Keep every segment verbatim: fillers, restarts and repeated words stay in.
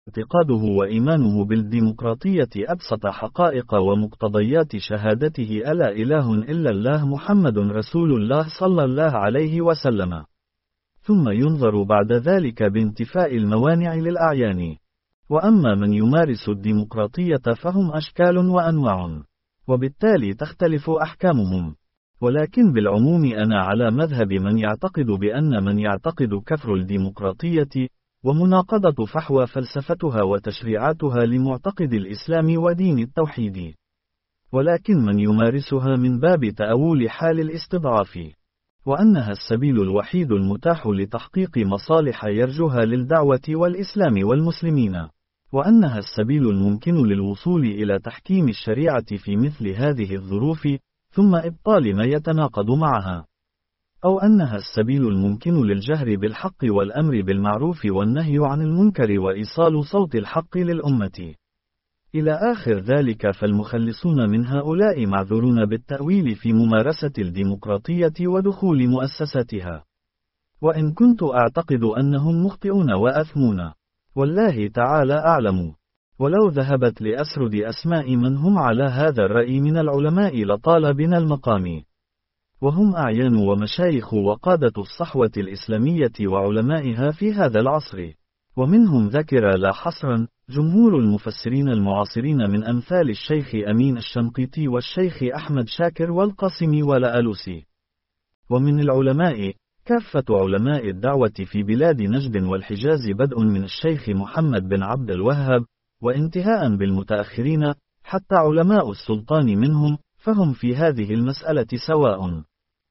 اعتقاده وإيمانه بالديمقراطية أبسط حقائق ومقتضيات شهادته ألا إله إلا الله محمد رسول الله صلى الله عليه وسلم. ثم ينظر بعد ذلك بانتفاء الموانع للأعيان. وأما من يمارس الديمقراطية فهم أشكال وأنواع، وبالتالي تختلف أحكامهم. ولكن بالعموم أنا على مذهب من يعتقد بأن من يعتقد كفر الديمقراطية ومناقضة فحوى فلسفتها وتشريعاتها لمعتقد الإسلام ودين التوحيد، ولكن من يمارسها من باب تأويل حال الاستضعاف، وأنها السبيل الوحيد المتاح لتحقيق مصالح يرجوها للدعوة والإسلام والمسلمين، وأنها السبيل الممكن للوصول إلى تحكيم الشريعة في مثل هذه الظروف ثم إبطال ما يتناقض معها، أو أنها السبيل الممكن للجهر بالحق والأمر بالمعروف والنهي عن المنكر وإيصال صوت الحق للأمة إلى آخر ذلك. فالمخلصون من هؤلاء معذورون بالتأويل في ممارسة الديمقراطية ودخول مؤسساتها، وإن كنت أعتقد أنهم مخطئون وأثمون، والله تعالى أعلم. ولو ذهبت لأسرد أسماء من هم على هذا الرأي من العلماء لطال بنا المقام، وهم أعيان ومشايخ وقادة الصحوة الإسلامية وعلمائها في هذا العصر، ومنهم ذكر لا حصرا جمهور المفسرين المعاصرين من أمثال الشيخ أمين الشنقيطي والشيخ أحمد شاكر والقاسم والألوسي. ومن العلماء كافة علماء الدعوة في بلاد نجد والحجاز بدء من الشيخ محمد بن عبد الوهاب وانتهاء بالمتأخرين حتى علماء السلطان منهم، فهم في هذه المسألة سواء.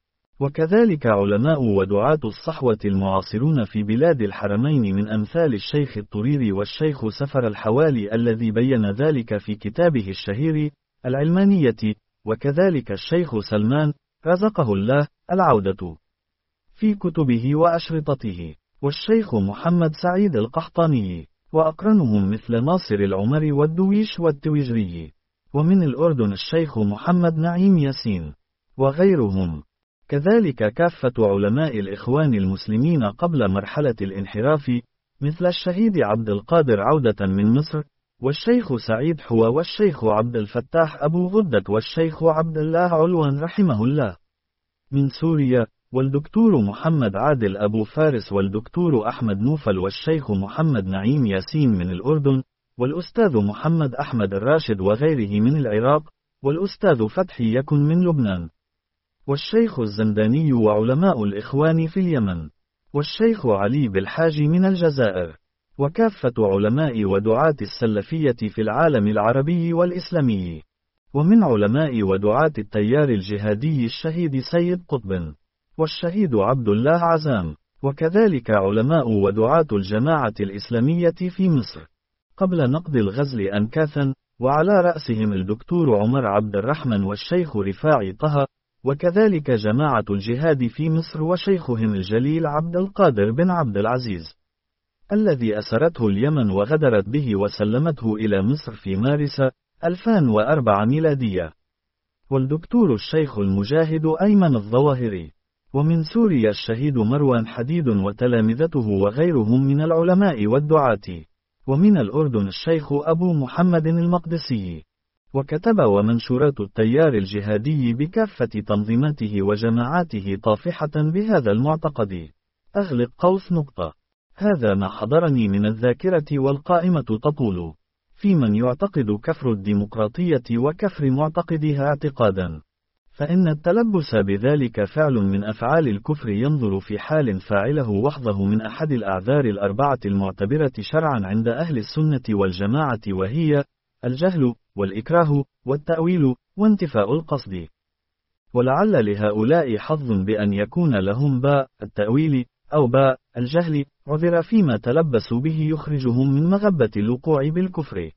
وكذلك علماء ودعاة الصحوة المعاصرون في بلاد الحرمين من أمثال الشيخ الطريري والشيخ سفر الحوالي الذي بين ذلك في كتابه الشهير العلمانية، وكذلك الشيخ سلمان رزقه الله العودة في كتبه وأشرطته، والشيخ محمد سعيد القحطاني، وأقرنهم مثل ناصر العمري والدويش والتويجري. ومن الأردن الشيخ محمد نعيم ياسين وغيرهم. كذلك كافة علماء الإخوان المسلمين قبل مرحلة الانحراف مثل الشهيد عبد القادر عودة من مصر، والشيخ سعيد حوى والشيخ عبد الفتاح أبو غدة والشيخ عبد الله علوان رحمه الله من سوريا، والدكتور محمد عادل أبو فارس والدكتور أحمد نوفل والشيخ محمد نعيم ياسين من الأردن، والأستاذ محمد أحمد الراشد وغيره من العراق، والأستاذ فتحي يكن من لبنان، والشيخ الزنداني وعلماء الإخوان في اليمن، والشيخ علي بالحاج من الجزائر، وكافة علماء ودعاة السلفية في العالم العربي والإسلامي. ومن علماء ودعاة التيار الجهادي الشهيد سيد قطب والشهيد عبد الله عزام، وكذلك علماء ودعاة الجماعة الإسلامية في مصر قبل نقض الغزل أنكاثا، وعلى رأسهم الدكتور عمر عبد الرحمن والشيخ رفاعي طه، وكذلك جماعة الجهاد في مصر وشيخهم الجليل عبد القادر بن عبد العزيز الذي أسرته اليمن وغدرت به وسلمته إلى مصر في مارس ألفين وأربعة ميلادية، والدكتور الشيخ المجاهد أيمن الظواهري، ومن سوريا الشهيد مروان حديد وتلامذته وغيرهم من العلماء والدعاة، ومن الأردن الشيخ أبو محمد المقدسي. وكتب ومنشورات التيار الجهادي بكافة تنظيماته وجماعاته طافحة بهذا المعتقد. أغلق قوس نقطة. هذا ما حضرني من الذاكرة والقائمة تطول في من يعتقد كفر الديمقراطية وكفر معتقدها اعتقادا، فإن التلبس بذلك فعل من أفعال الكفر ينظر في حال فاعله وحظه من أحد الأعذار الأربعة المعتبرة شرعا عند أهل السنة والجماعة، وهي الجهل والإكراه والتأويل وانتفاء القصد. ولعل لهؤلاء حظ بأن يكون لهم باء التأويل أو باء الجهل عذر فيما تلبسوا به يخرجهم من مغبة الوقوع بالكفر.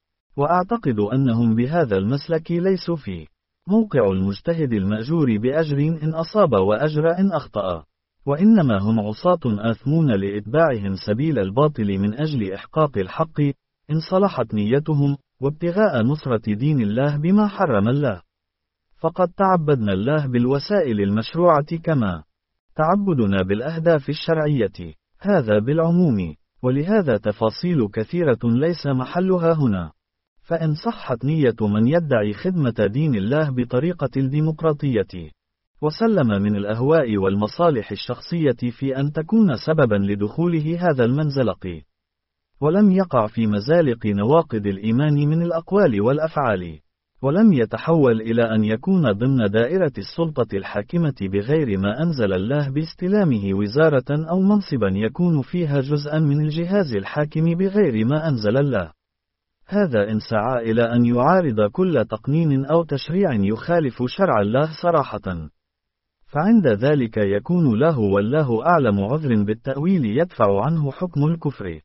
وأعتقد أنهم بهذا المسلك ليسوا فيه موقع المجتهد المأجور بأجر إن أصاب وأجر إن أخطأ، وإنما هم عصاة آثمون لإتباعهم سبيل الباطل من أجل إحقاق الحق إن صلحت نيتهم وابتغاء نصرة دين الله بما حرم الله. فقد تعبدنا الله بالوسائل المشروعة كما تعبدنا بالأهداف الشرعية. هذا بالعموم. ولهذا تفاصيل كثيرة ليس محلها هنا. فإن صحت نية من يدعي خدمة دين الله بطريقة الديمقراطية، وسلم من الأهواء والمصالح الشخصية في أن تكون سببا لدخوله هذا المنزلق، ولم يقع في مزالق نواقض الإيمان من الأقوال والأفعال، ولم يتحول إلى أن يكون ضمن دائرة السلطة الحاكمة بغير ما أنزل الله باستلامه وزارة أو منصبا يكون فيها جزءا من الجهاز الحاكم بغير ما أنزل الله، هذا إن سعى إلى أن يعارض كل تقنين أو تشريع يخالف شرع الله صراحة، فعند ذلك يكون له والله أعلم عذر بالتأويل يدفع عنه حكم الكفر.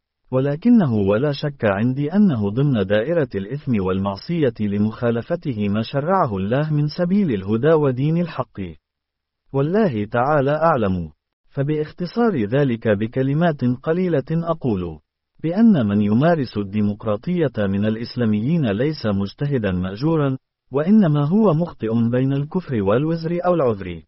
ولكنه ولا شك عندي أنه ضمن دائرة الإثم والمعصية لمخالفته ما شرعه الله من سبيل الهدى ودين الحق، والله تعالى أعلم. فباختصار ذلك بكلمات قليلة أقول بأن من يمارس الديمقراطية من الإسلاميين ليس مجتهدا مأجورا، وإنما هو مخطئ بين الكفر والوزر أو العذر،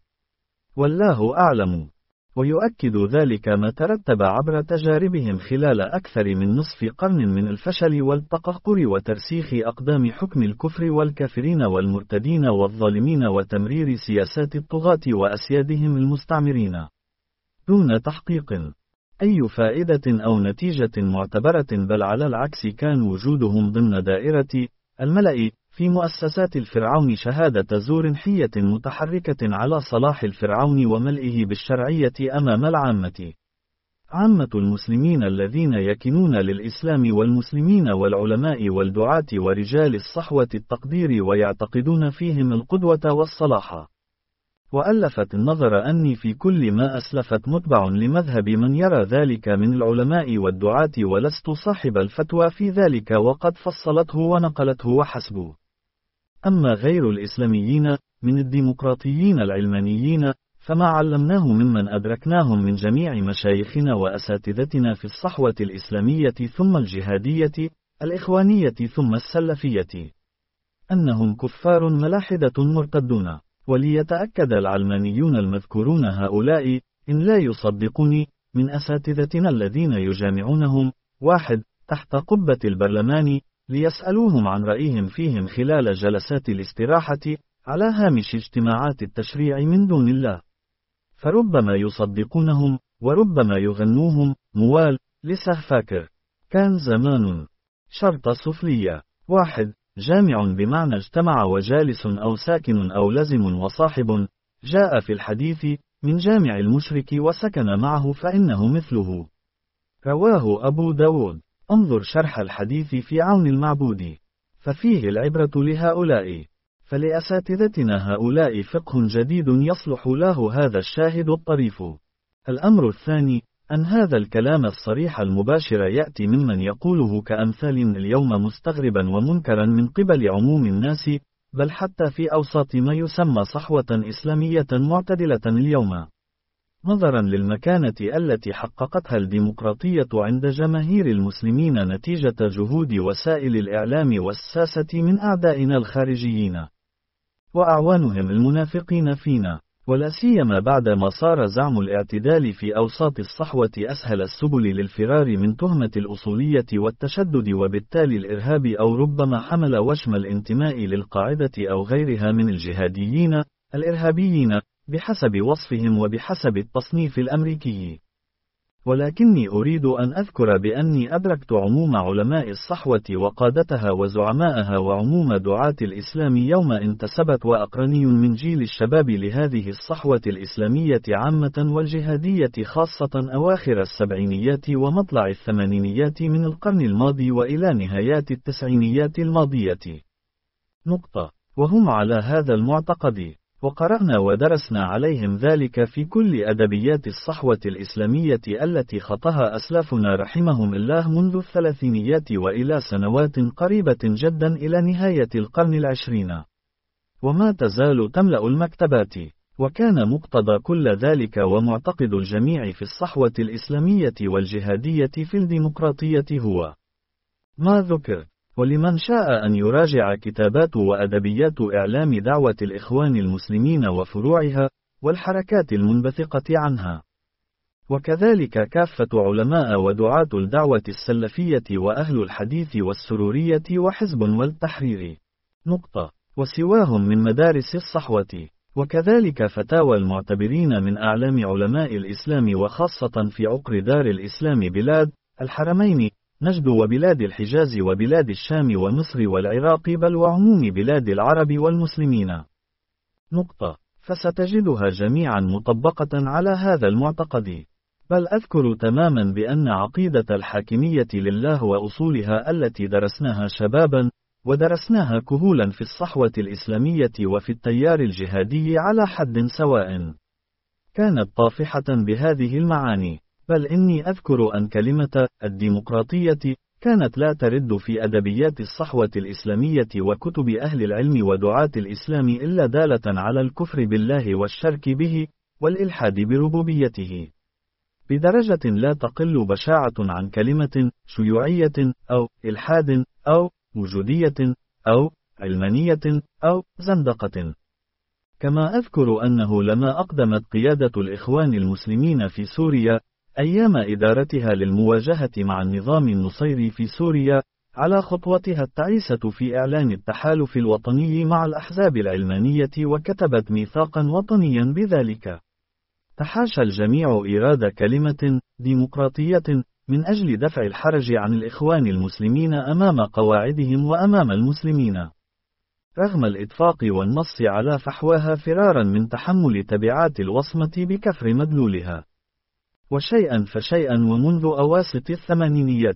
والله أعلم. ويؤكد ذلك ما ترتب عبر تجاربهم خلال أكثر من نصف قرن من الفشل والتقهقر وترسيخ أقدام حكم الكفر والكافرين والمرتدين والظالمين وتمرير سياسات الطغاة وأسيادهم المستعمرين دون تحقيق أي فائدة أو نتيجة معتبرة، بل على العكس كان وجودهم ضمن دائرة الملأ في مؤسسات الفرعون شهادة زور حية متحركة على صلاح الفرعون وملئه بالشرعية أمام العامة. عامة المسلمين الذين يكنون للإسلام والمسلمين والعلماء والدعاة ورجال الصحوة التقدير ويعتقدون فيهم القدوة والصلاح. وألفت النظر أني في كل ما أسلفت متبع لمذهب من يرى ذلك من العلماء والدعاة، ولست صاحب الفتوى في ذلك وقد فصلته ونقلته وحسب. أما غير الإسلاميين من الديمقراطيين العلمانيين فما علمناه ممن أدركناهم من جميع مشايخنا وأساتذتنا في الصحوة الإسلامية ثم الجهادية الإخوانية ثم السلفية أنهم كفار ملاحدة مرتدون. وليتأكد العلمانيون المذكورون هؤلاء إن لا يصدقوني من أساتذتنا الذين يجامعونهم واحد تحت قبة البرلمان ليسألوهم عن رأيهم فيهم خلال جلسات الاستراحة على هامش اجتماعات التشريع من دون الله، فربما يصدقونهم وربما يغنوهم موال لسه فاكر. كان زمان شرط سفلية واحد جامع بمعنى اجتمع وجالس أو ساكن أو لزم وصاحب، جاء في الحديث من جامع المشرك وسكن معه فإنه مثله، رواه أبو داود. انظر شرح الحديث في عون المعبود، ففيه العبرة لهؤلاء. فلأساتذتنا هؤلاء فقه جديد يصلح له هذا الشاهد الطريف. الأمر الثاني أن هذا الكلام الصريح المباشر يأتي ممن يقوله كأمثال اليوم مستغربا ومنكرا من قبل عموم الناس، بل حتى في أوساط ما يسمى صحوة إسلامية معتدلة اليوم، نظرا للمكانة التي حققتها الديمقراطية عند جماهير المسلمين نتيجة جهود وسائل الإعلام والساسة من أعدائنا الخارجيين وأعوانهم المنافقين فينا، ولا سيما بعدما صار زعم الاعتدال في أوساط الصحوة أسهل السبل للفرار من تهمة الأصولية والتشدد وبالتالي الإرهاب، أو ربما حمل وشم الانتماء للقاعدة أو غيرها من الجهاديين الإرهابيين بحسب وصفهم وبحسب التصنيف الأمريكي. ولكني أريد أن أذكر بأني أدركت عموم علماء الصحوة وقادتها وزعماءها وعموم دعاة الإسلام يوم انتسبت وأقرني من جيل الشباب لهذه الصحوة الإسلامية عامة والجهادية خاصة أواخر السبعينيات ومطلع الثمانينيات من القرن الماضي وإلى نهايات التسعينيات الماضية. نقطة. وهم على هذا المعتقد، وقرأنا ودرسنا عليهم ذلك في كل أدبيات الصحوة الإسلامية التي خطها أسلافنا رحمهم الله منذ الثلاثينيات وإلى سنوات قريبة جدا إلى نهاية القرن العشرين، وما تزال تملأ المكتبات. وكان مقتضى كل ذلك ومعتقد الجميع في الصحوة الإسلامية والجهادية في الديمقراطية هو ما ذكر. ولمن شاء أن يراجع كتابات وأدبيات إعلام دعوة الإخوان المسلمين وفروعها والحركات المنبثقة عنها. وكذلك كافة علماء ودعاة الدعوة السلفية وأهل الحديث والسرورية وحزب والتحرير. نقطة. وسواهم من مدارس الصحوة. وكذلك فتاوى المعتبرين من أعلام علماء الإسلام وخاصة في عقر دار الإسلام بلاد الحرمين نجد وبلاد الحجاز وبلاد الشام ومصر والعراق بل وعموم بلاد العرب والمسلمين. نقطة. فستجدها جميعا مطبقة على هذا المعتقد. بل أذكر تماما بأن عقيدة الحاكمية لله وأصولها التي درسناها شبابا ودرسناها كهولا في الصحوة الإسلامية وفي التيار الجهادي على حد سواء كانت طافحة بهذه المعاني. بل إني أذكر أن كلمة الديمقراطية كانت لا ترد في أدبيات الصحوة الإسلامية وكتب أهل العلم ودعاة الإسلام إلا دالة على الكفر بالله والشرك به والإلحاد بربوبيته، بدرجة لا تقل بشاعة عن كلمة شيوعية أو إلحاد أو وجودية أو علمانية أو زندقة. كما أذكر أنه لما أقدمت قيادة الإخوان المسلمين في سوريا أيام إدارتها للمواجهة مع النظام النصيري في سوريا على خطوتها التعيسة في إعلان التحالف الوطني مع الأحزاب العلمانية وكتبت ميثاقا وطنيا بذلك، تحاشى الجميع إيراد كلمة ديمقراطية من أجل دفع الحرج عن الإخوان المسلمين أمام قواعدهم وأمام المسلمين، رغم الإتفاق والنص على فحواها فرارا من تحمل تبعات الوصمة بكفر مدلولها. وشيئا فشيئا ومنذ أواسط الثمانينيات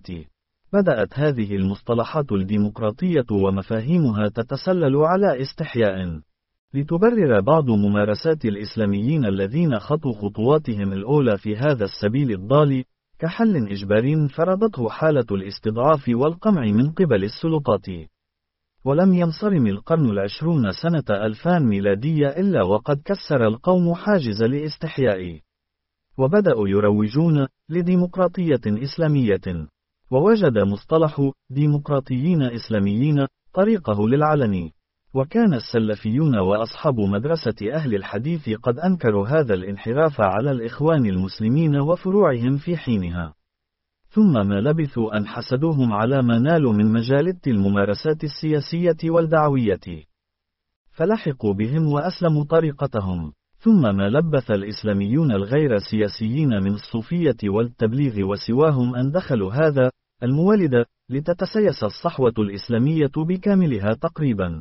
بدأت هذه المصطلحات الديمقراطية ومفاهيمها تتسلل على استحياء، لتبرر بعض ممارسات الإسلاميين الذين خطوا خطواتهم الأولى في هذا السبيل الضال كحل إجباري فرضته حالة الاستضعاف والقمع من قبل السلطات. ولم ينصرم القرن العشرون سنة ألفان ميلادية إلا وقد كسر القوم حاجز الاستحياء، وبدأوا يروجون لديمقراطية إسلامية، ووجد مصطلح ديمقراطيين إسلاميين طريقه للعلن. وكان السلفيون وأصحاب مدرسة أهل الحديث قد أنكروا هذا الانحراف على الإخوان المسلمين وفروعهم في حينها، ثم ما لبثوا أن حسدوهم على ما نالوا من مجالات الممارسات السياسية والدعوية، فلحقوا بهم وأسلموا طريقتهم. ثم ما لبث الإسلاميون الغير سياسيين من الصوفية والتبليغ وسواهم أن دخلوا هذا المولد لتتسيس الصحوة الإسلامية بكاملها تقريبا،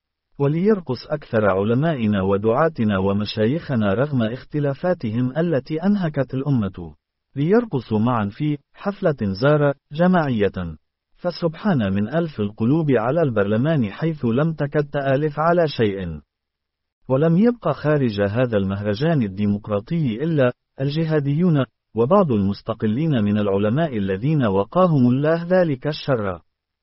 وليرقص أكثر علمائنا ودعاتنا ومشايخنا رغم اختلافاتهم التي أنهكت الأمة، ليرقصوا معا في حفلة زارة جماعية. فسبحان من ألف القلوب على البرلمان حيث لم تكد تآلف على شيء، ولم يبقى خارج هذا المهرجان الديمقراطي إلا الجهاديون وبعض المستقلين من العلماء الذين وقاهم الله ذلك الشر.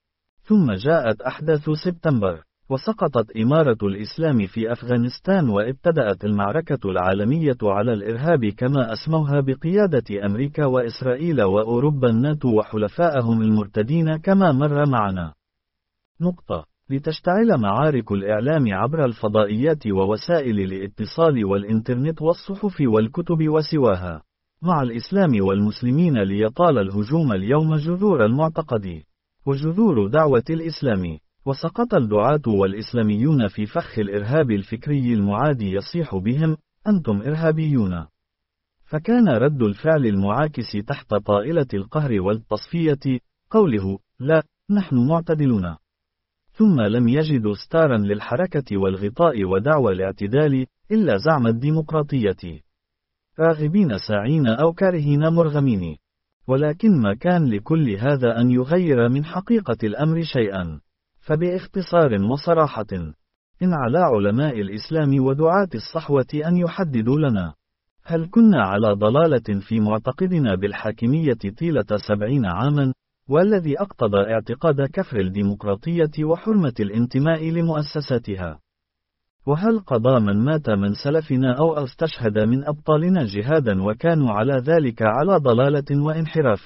ثم جاءت أحداث سبتمبر، وسقطت إمارة الإسلام في أفغانستان، وابتدأت المعركة العالمية على الإرهاب كما أسموها بقيادة أمريكا وإسرائيل وأوروبا الناتو وحلفائهم المرتدين كما مر معنا. نقطة. لتشتعل معارك الإعلام عبر الفضائيات ووسائل الاتصال والإنترنت والصحف والكتب وسواها مع الإسلام والمسلمين ليطال الهجوم اليوم جذور المعتقد وجذور دعوة الإسلام، وسقط الدعاة والإسلاميون في فخ الإرهاب الفكري المعادي يصيح بهم أنتم إرهابيون. فكان رد الفعل المعاكس تحت طائلة القهر والتصفية قوله لا نحن معتدلون. ثم لم يجدوا ستارا للحركة والغطاء ودعوى الاعتدال إلا زعم الديمقراطية، راغبين ساعين أو كارهين مرغمين. ولكن ما كان لكل هذا أن يغير من حقيقة الأمر شيئا. فباختصار وصراحة إن على علماء الإسلام ودعاة الصحوة أن يحددوا لنا هل كنا على ضلالة في معتقدنا بالحاكمية طيلة سبعين عاما، والذي اقتضى اعتقاد كفر الديمقراطية وحرمة الانتماء لمؤسساتها؟ وهل قضى من مات من سلفنا أو استشهد من أبطالنا جهادا وكانوا على ذلك على ضلالة وانحراف؟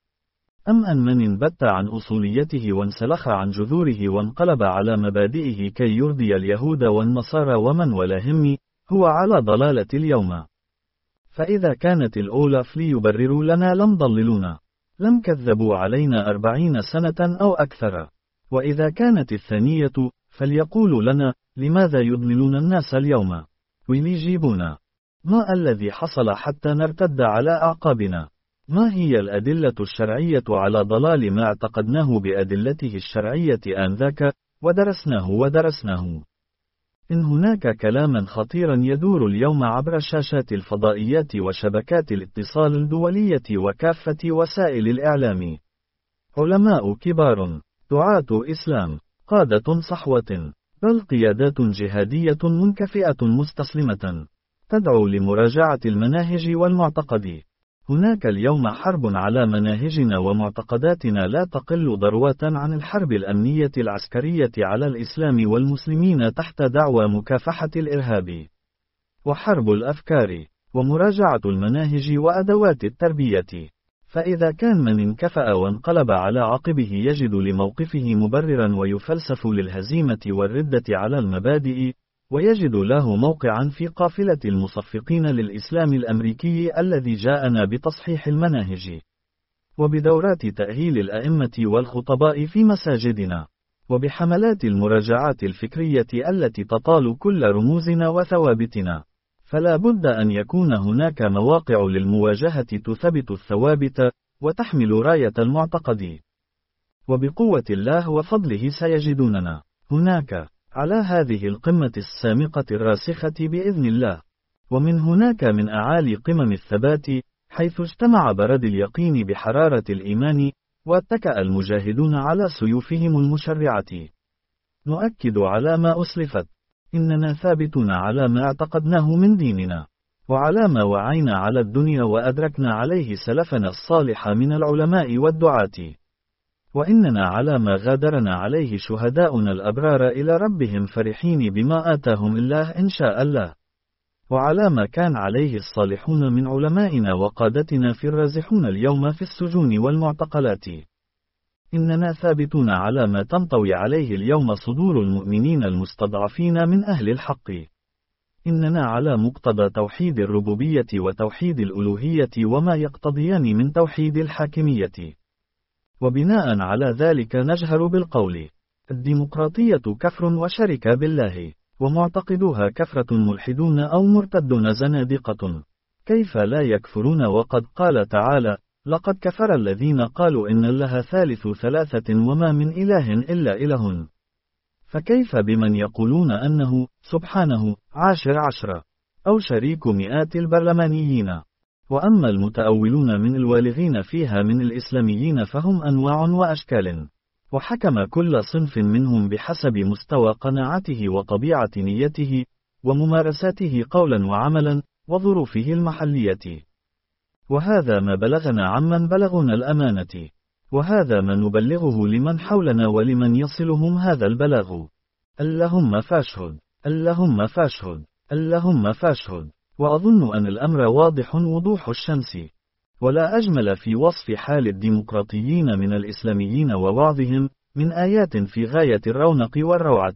أم أن من انبت عن أصوليته وانسلخ عن جذوره وانقلب على مبادئه كي يرضي اليهود والنصارى ومن ولاهم هو على ضلالة اليوم؟ فإذا كانت الأولى فليبرروا لنا لم ضللونا، لم كذبوا علينا أربعين سنة أو أكثر. وإذا كانت الثانية فليقولوا لنا لماذا يضللون الناس اليوم، ويجيبونا ما الذي حصل حتى نرتد على أعقابنا؟ ما هي الأدلة الشرعية على ضلال ما اعتقدناه بأدلته الشرعية آنذاك، ودرسناه ودرسناه؟ إن هناك كلاما خطيرا يدور اليوم عبر شاشات الفضائيات وشبكات الاتصال الدولية وكافة وسائل الإعلام. علماء كبار، دعاة إسلام، قادة صحوة، بل قيادات جهادية منكفئة مستسلمة، تدعو لمراجعة المناهج والمعتقد. هناك اليوم حرب على مناهجنا ومعتقداتنا لا تقل ضروة عن الحرب الأمنية العسكرية على الإسلام والمسلمين تحت دعوى مكافحة الإرهاب. وحرب الأفكار، ومراجعة المناهج وأدوات التربية. فإذا كان من انكفأ وانقلب على عقبه يجد لموقفه مبررا ويفلسف للهزيمة والردة على المبادئ، ويجد له موقعا في قافلة المصفقين للإسلام الأمريكي الذي جاءنا بتصحيح المناهج، وبدورات تأهيل الأئمة والخطباء في مساجدنا، وبحملات المراجعات الفكرية التي تطال كل رموزنا وثوابتنا. فلا بد أن يكون هناك مواقع للمواجهة تثبت الثوابت، وتحمل راية المعتقد. وبقوة الله وفضله سيجدوننا هناك، على هذه القمة السامقة الراسخة بإذن الله. ومن هناك من أعالي قمم الثبات، حيث اجتمع برد اليقين بحرارة الإيمان، واتكأ المجاهدون على سيوفهم المشرعة. نؤكد على ما أسلفت، إننا ثابتون على ما اعتقدناه من ديننا، وعلى ما وعينا على الدنيا وأدركنا عليه سلفنا الصالح من العلماء والدعاة، وإننا على ما غادرنا عليه شهداؤنا الأبرار إلى ربهم فرحين بما آتاهم الله إن شاء الله، وعلى ما كان عليه الصالحون من علمائنا وقادتنا في الرازحون اليوم في السجون والمعتقلات. إننا ثابتون على ما تنطوي عليه اليوم صدور المؤمنين المستضعفين من أهل الحق. إننا على مقتضى توحيد الربوبية وتوحيد الألوهية وما يقتضيان من توحيد الحاكمية. وبناء على ذلك نجهر بالقول: الديمقراطية كفر وشرك بالله، ومعتقدوها كفرة ملحدون أو مرتدون زنادقة. كيف لا يكفرون وقد قال تعالى: لقد كفر الذين قالوا إن الله ثالث ثلاثة وما من إله إلا إله. فكيف بمن يقولون أنه سبحانه عاشر عشرة، أو شريك مئات البرلمانيين؟ وأما المتأولون من الوالغين فيها من الإسلاميين فهم أنواع وأشكال، وحكم كل صنف منهم بحسب مستوى قناعته وطبيعة نيته وممارساته قولا وعملا وظروفه المحلية. وهذا ما بلغنا عمن بلغنا الأمانة، وهذا ما نبلغه لمن حولنا ولمن يصلهم هذا البلاغ. اللهم فاشهد، اللهم فاشهد، اللهم فاشهد. وأظن أن الأمر واضح وضوح الشمس، ولا أجمل في وصف حال الديمقراطيين من الإسلاميين ووعظهم من آيات في غاية الرونق والروعة،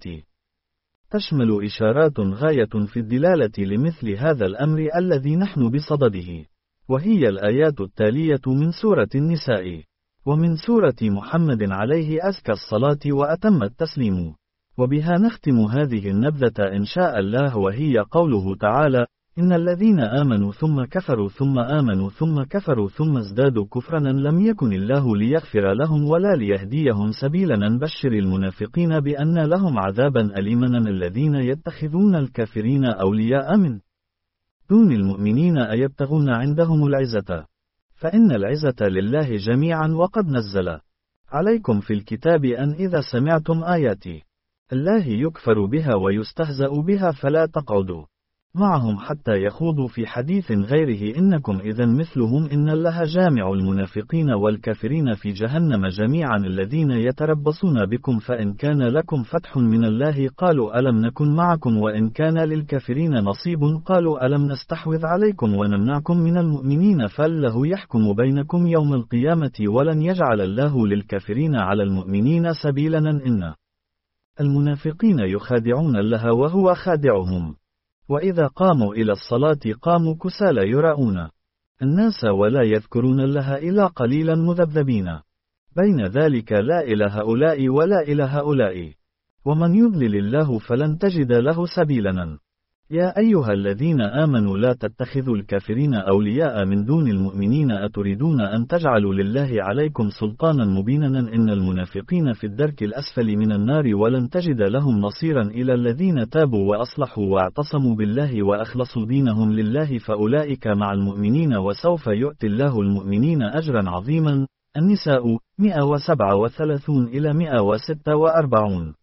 تشمل إشارات غاية في الدلالة لمثل هذا الأمر الذي نحن بصدده، وهي الآيات التالية من سورة النساء، ومن سورة محمد عليه أزكى الصلاة وأتم التسليم. وبها نختم هذه النبذة إن شاء الله، وهي قوله تعالى: إن الذين آمنوا ثم كفروا ثم آمنوا ثم كفروا ثم ازدادوا كفرا لم يكن الله ليغفر لهم ولا ليهديهم سبيلا بشر المنافقين بأن لهم عذابا أليما الذين يتخذون الكافرين أولياء من دون المؤمنين أيبتغون عندهم العزة فإن العزة لله جميعا. وقد نزل عليكم في الكتاب أن إذا سمعتم آيات الله يكفر بها ويستهزأ بها فلا تقعدوا معهم حتى يخوضوا في حديث غيره إنكم إذا مثلهم إن الله جامع المنافقين والكافرين في جهنم جميعا الذين يتربصون بكم فإن كان لكم فتح من الله قالوا ألم نكن معكم وإن كان للكافرين نصيب قالوا ألم نستحوذ عليكم ونمنعكم من المؤمنين فالله يحكم بينكم يوم القيامة ولن يجعل الله للكافرين على المؤمنين سبيلا إن المنافقين يخادعون الله وهو خادعهم وإذا قاموا إلى الصلاة قاموا كسالى يراءون الناس ولا يذكرون الله إلا قليلا مذبذبين بين ذلك لا إلى هؤلاء ولا إلى هؤلاء ومن يضلل الله فلن تجد له سبيلا. يا أيها الذين آمنوا لا تتخذوا الكافرين أولياء من دون المؤمنين أتريدون أن تجعلوا لله عليكم سلطانا مبينا إن المنافقين في الدرك الأسفل من النار ولن تجد لهم نصيرا إلى الذين تابوا وأصلحوا واعتصموا بالله وأخلصوا دينهم لله فأولئك مع المؤمنين وسوف يؤتي الله المؤمنين أجرا عظيما. النساء مئة وسبعة وثلاثون إلى مئة وستة وأربعين.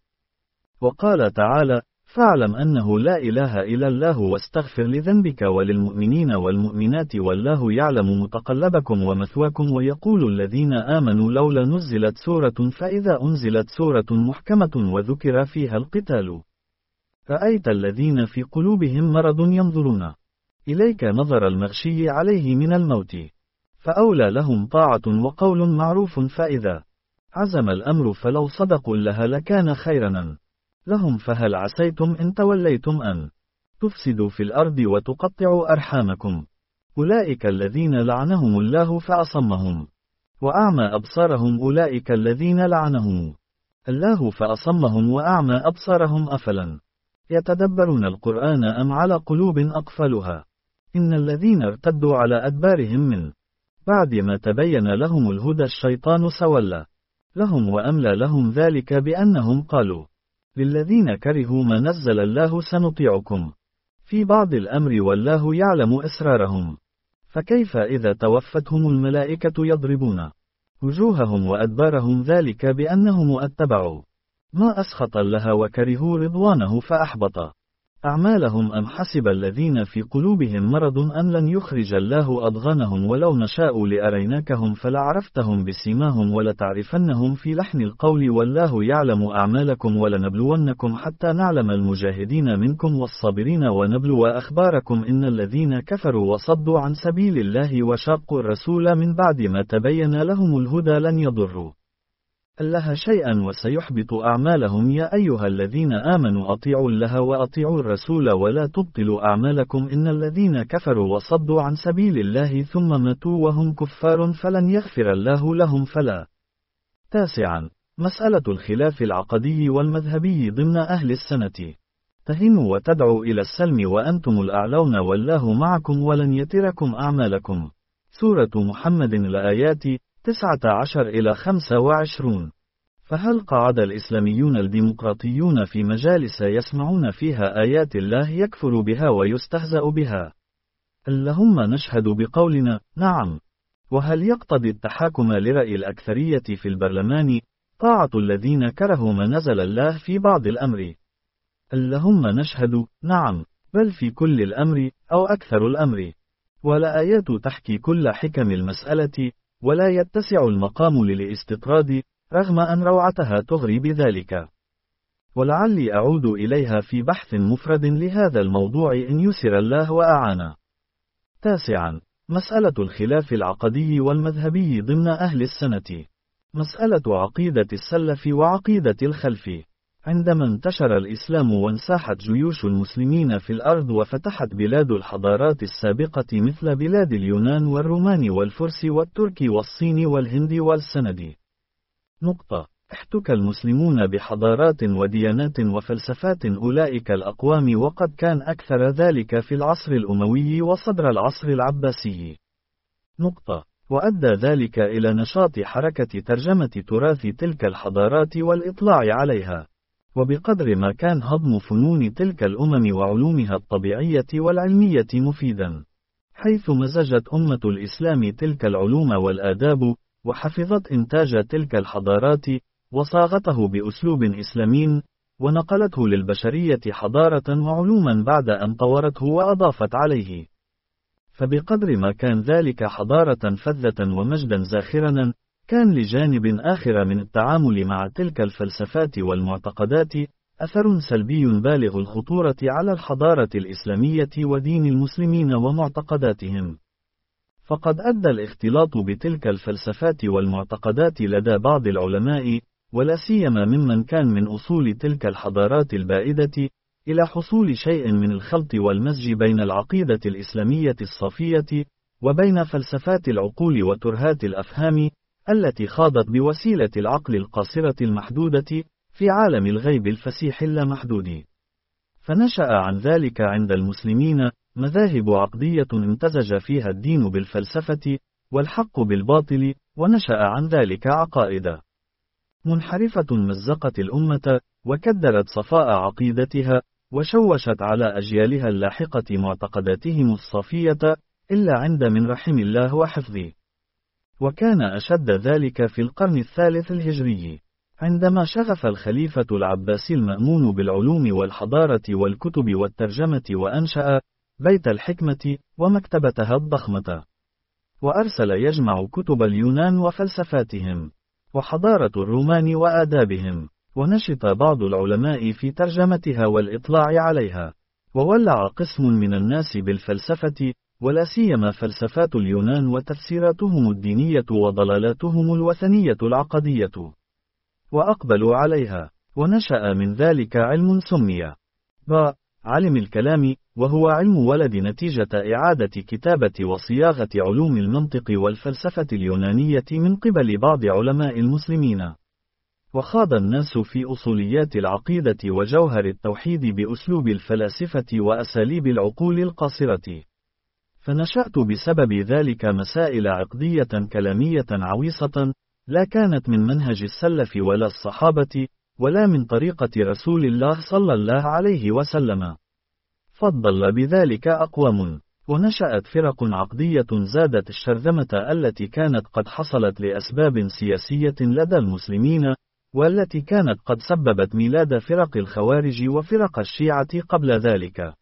وقال تعالى: فاعلم أنه لا إله إلا الله واستغفر لذنبك وللمؤمنين والمؤمنات والله يعلم متقلبكم ومثواكم. ويقول الذين آمنوا لولا نزلت سورة فإذا أنزلت سورة محكمة وذكر فيها القتال رأيت الذين في قلوبهم مرض ينظرون إليك نظر المغشي عليه من الموت فأولى لهم طاعة وقول معروف فإذا عزم الأمر فلو صدقوا لها لكان خيرا لهم فهل عسيتم إن توليتم أن تفسدوا في الأرض وتقطعوا أرحامكم أولئك الذين لعنهم الله فأصمهم وأعمى أبصارهم أولئك الذين لعنهم الله فأصمهم وأعمى أبصارهم أفلا يتدبرون القرآن أم على قلوب أقفلها إن الذين ارتدوا على أدبارهم من بعد ما تبين لهم الهدى الشيطان سولى لهم وأملى لهم ذلك بأنهم قالوا للذين كرهوا ما نزل الله سنطيعكم في بعض الأمر والله يعلم إسرارهم فكيف إذا توفتهم الملائكة يضربون وجوههم وأدبارهم ذلك بأنهم اتبعوا ما أسخط الله وكرهوا رضوانه فأحبط أعمالهم أم حسب الذين في قلوبهم مرض أن لن يخرج الله أضغانهم ولو نشاء لأريناكهم فلعرفتهم بسيماهم ولتعرفنهم في لحن القول والله يعلم أعمالكم ولنبلونكم حتى نعلم المجاهدين منكم والصابرين ونبلو أخباركم إن الذين كفروا وصدوا عن سبيل الله وشاقوا الرسول من بعد ما تبين لهم الهدى لن يضروا الله شيئا وسيحبط أعمالهم. يا أيها الذين آمنوا أطيعوا الله وأطيعوا الرسول ولا تبطلوا أعمالكم إن الذين كفروا وصدوا عن سبيل الله ثم ماتوا وهم كفار فلن يغفر الله لهم. فلا. تاسعا، مسألة الخلاف العقدي والمذهبي ضمن أهل السنة. تهنوا وتدعوا إلى السلم وأنتم الأعلون والله معكم ولن يتركم أعمالكم. سورة محمد الآيات تسعة عشر إلى خمسة وعشرون. فهل قعد الإسلاميون الديمقراطيون في مجالس يسمعون فيها آيات الله يكفر بها ويستهزأ بها؟ اللهم نشهد بقولنا نعم. وهل يقتضي التحاكم لرأي الأكثرية في البرلمان طاعة الذين كرهوا ما نزل الله في بعض الأمر؟ اللهم نشهد نعم، بل في كل الأمر أو أكثر الأمر. ولا آيات تحكي كل حكم المسألة ولا يتسع المقام للاستطراد رغم أن روعتها تغري بذلك. ولعلي أعود إليها في بحث مفرد لهذا الموضوع إن يسر الله وأعانا. تاسعا، مسألة الخلاف العقدي والمذهبي ضمن أهل السنة. مسألة عقيدة السلف وعقيدة الخلف. عندما انتشر الإسلام وانساحت جيوش المسلمين في الأرض وفتحت بلاد الحضارات السابقة مثل بلاد اليونان والرومان والفرس والترك والصين والهند والسند. نقطة. احتك المسلمون بحضارات وديانات وفلسفات أولئك الأقوام وقد كان أكثر ذلك في العصر الأموي وصدر العصر العباسي. نقطة. وأدى ذلك إلى نشاط حركة ترجمة تراث تلك الحضارات والإطلاع عليها. وبقدر ما كان هضم فنون تلك الأمم وعلومها الطبيعية والعلمية مفيدا، حيث مزجت أمة الإسلام تلك العلوم والآداب، وحفظت إنتاج تلك الحضارات، وصاغته بأسلوب إسلامي، ونقلته للبشرية حضارة وعلوما بعد أن طورته وأضافت عليه. فبقدر ما كان ذلك حضارة فذة ومجدا زاخرا، كان لجانب آخر من التعامل مع تلك الفلسفات والمعتقدات أثر سلبي بالغ الخطورة على الحضارة الإسلامية ودين المسلمين ومعتقداتهم. فقد أدى الاختلاط بتلك الفلسفات والمعتقدات لدى بعض العلماء، ولا سيما ممن كان من أصول تلك الحضارات البائدة، إلى حصول شيء من الخلط والمزج بين العقيدة الإسلامية الصافية، وبين فلسفات العقول وترهات الأفهام، التي خاضت بوسيلة العقل القاصرة المحدودة، في عالم الغيب الفسيح اللامحدود. فنشأ عن ذلك عند المسلمين مذاهب عقدية امتزج فيها الدين بالفلسفة، والحق بالباطل، ونشأ عن ذلك عقائد منحرفة مزقت الأمة، وكدرت صفاء عقيدتها، وشوشت على أجيالها اللاحقة معتقداتهم الصافية، إلا عند من رحم الله وحفظه. وكان أشد ذلك في القرن الثالث الهجري، عندما شغف الخليفة العباسي المأمون بالعلوم والحضارة والكتب والترجمة، وأنشأ بيت الحكمة ومكتبتها الضخمة، وأرسل يجمع كتب اليونان وفلسفاتهم، وحضارة الرومان وآدابهم، ونشط بعض العلماء في ترجمتها والإطلاع عليها، وولع قسم من الناس بالفلسفة، ولا سيما فلسفات اليونان وتفسيراتهم الدينية وضلالاتهم الوثنية العقدية، وأقبلوا عليها، ونشأ من ذلك علم سمي ب علم الكلام، وهو علم ولد نتيجة إعادة كتابة وصياغة علوم المنطق والفلسفة اليونانية من قبل بعض علماء المسلمين. وخاض الناس في أصوليات العقيدة وجوهر التوحيد بأسلوب الفلاسفة وأساليب العقول القاصرة. فنشأت بسبب ذلك مسائل عقدية كلامية عويصة، لا كانت من منهج السلف ولا الصحابة، ولا من طريقة رسول الله صلى الله عليه وسلم. فضل بذلك أقوام، ونشأت فرق عقدية زادت الشرذمة التي كانت قد حصلت لأسباب سياسية لدى المسلمين، والتي كانت قد سببت ميلاد فرق الخوارج وفرق الشيعة قبل ذلك.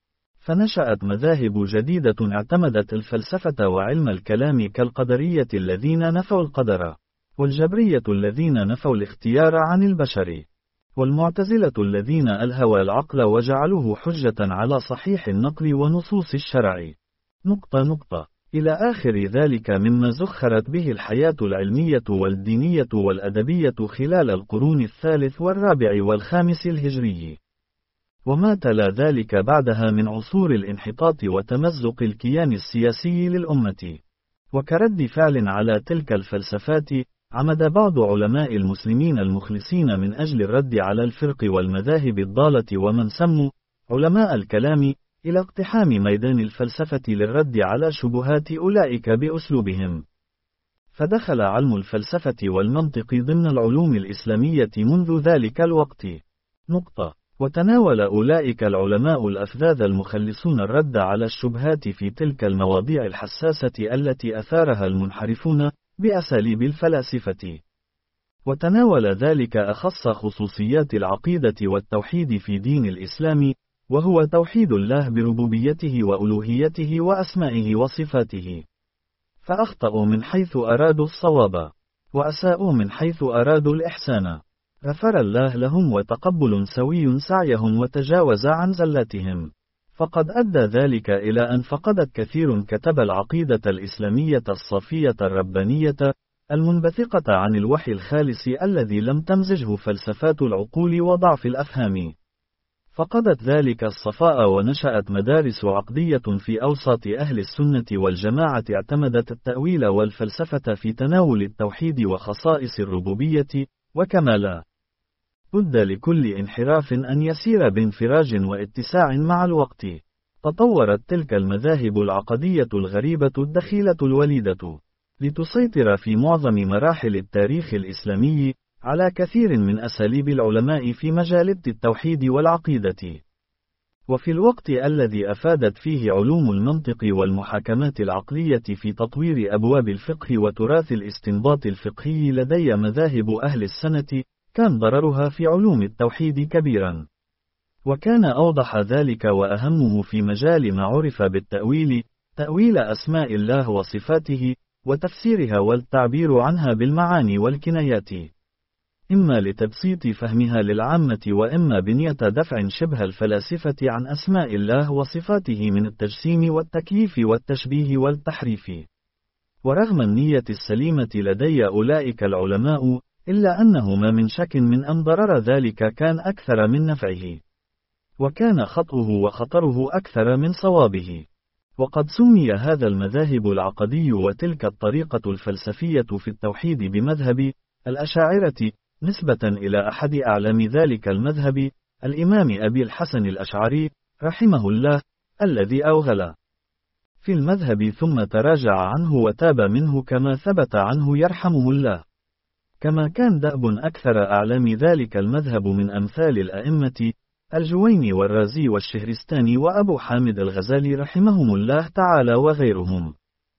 فنشأت مذاهب جديدة اعتمدت الفلسفة وعلم الكلام، كالقدرية الذين نفوا القدر، والجبرية الذين نفوا الاختيار عن البشر، والمعتزلة الذين ألهوا العقل وجعلوه حجة على صحيح النقل ونصوص الشرع. نقطة نقطة إلى آخر ذلك مما زخرت به الحياة العلمية والدينية والأدبية خلال القرون الثالث والرابع والخامس الهجري. وما تلا ذلك بعدها من عصور الانحطاط وتمزق الكيان السياسي للأمة. وكرد فعل على تلك الفلسفات، عمد بعض علماء المسلمين المخلصين من أجل الرد على الفرق والمذاهب الضالة ومن سموا علماء الكلام إلى اقتحام ميدان الفلسفة للرد على شبهات أولئك بأسلوبهم. فدخل علم الفلسفة والمنطق ضمن العلوم الإسلامية منذ ذلك الوقت. نقطة. وتناول أولئك العلماء الأفذاذ المخلصون الرد على الشبهات في تلك المواضيع الحساسة التي أثارها المنحرفون بأساليب الفلاسفة. وتناول ذلك أخص خصوصيات العقيدة والتوحيد في دين الإسلام، وهو توحيد الله بربوبيته وألوهيته وأسمائه وصفاته. فأخطأوا من حيث أرادوا الصواب، وأساءوا من حيث أرادوا الإحسان. غفر الله لهم وتقبل سوي سعيهم وتجاوز عن زلاتهم. فقد أدى ذلك إلى أن فقدت كثير كتب العقيدة الإسلامية الصافية الربانية المنبثقة عن الوحي الخالص الذي لم تمزجه فلسفات العقول وضعف الأفهام. فقدت ذلك الصفاء، ونشأت مدارس عقدية في أوساط أهل السنة والجماعة اعتمدت التأويل والفلسفة في تناول التوحيد وخصائص الربوبية وكمالا. بد لكل انحراف أن يسير بانفراج واتساع مع الوقت. تطورت تلك المذاهب العقدية الغريبة الدخيلة الوليدة لتسيطر في معظم مراحل التاريخ الإسلامي على كثير من أساليب العلماء في مجال التوحيد والعقيدة. وفي الوقت الذي أفادت فيه علوم المنطق والمحاكمات العقلية في تطوير أبواب الفقه وتراث الاستنباط الفقهي لدي مذاهب أهل السنة، كان ضررها في علوم التوحيد كبيرا. وكان أوضح ذلك وأهمه في مجال ما عرف بالتأويل، تأويل أسماء الله وصفاته، وتفسيرها والتعبير عنها بالمعاني والكنايات، إما لتبسيط فهمها للعامة، وإما بنية دفع شبه الفلاسفة عن أسماء الله وصفاته من التجسيم والتكييف والتشبيه والتحريف. ورغم النية السليمة لدي أولئك العلماء، إلا أنه ما من شك من أن ضرر ذلك كان أكثر من نفعه. وكان خطئه وخطره أكثر من صوابه. وقد سمي هذا المذاهب العقدي وتلك الطريقة الفلسفية في التوحيد بمذهب الأشاعرة، نسبة إلى أحد أعلام ذلك المذهب، الإمام أبي الحسن الأشعري رحمه الله، الذي أوغل في المذهب ثم تراجع عنه وتاب منه كما ثبت عنه يرحمه الله. كما كان دأب أكثر أعلام ذلك المذهب من أمثال الأئمة الجويني والرازي والشهرستاني وأبو حامد الغزالي رحمهم الله تعالى وغيرهم.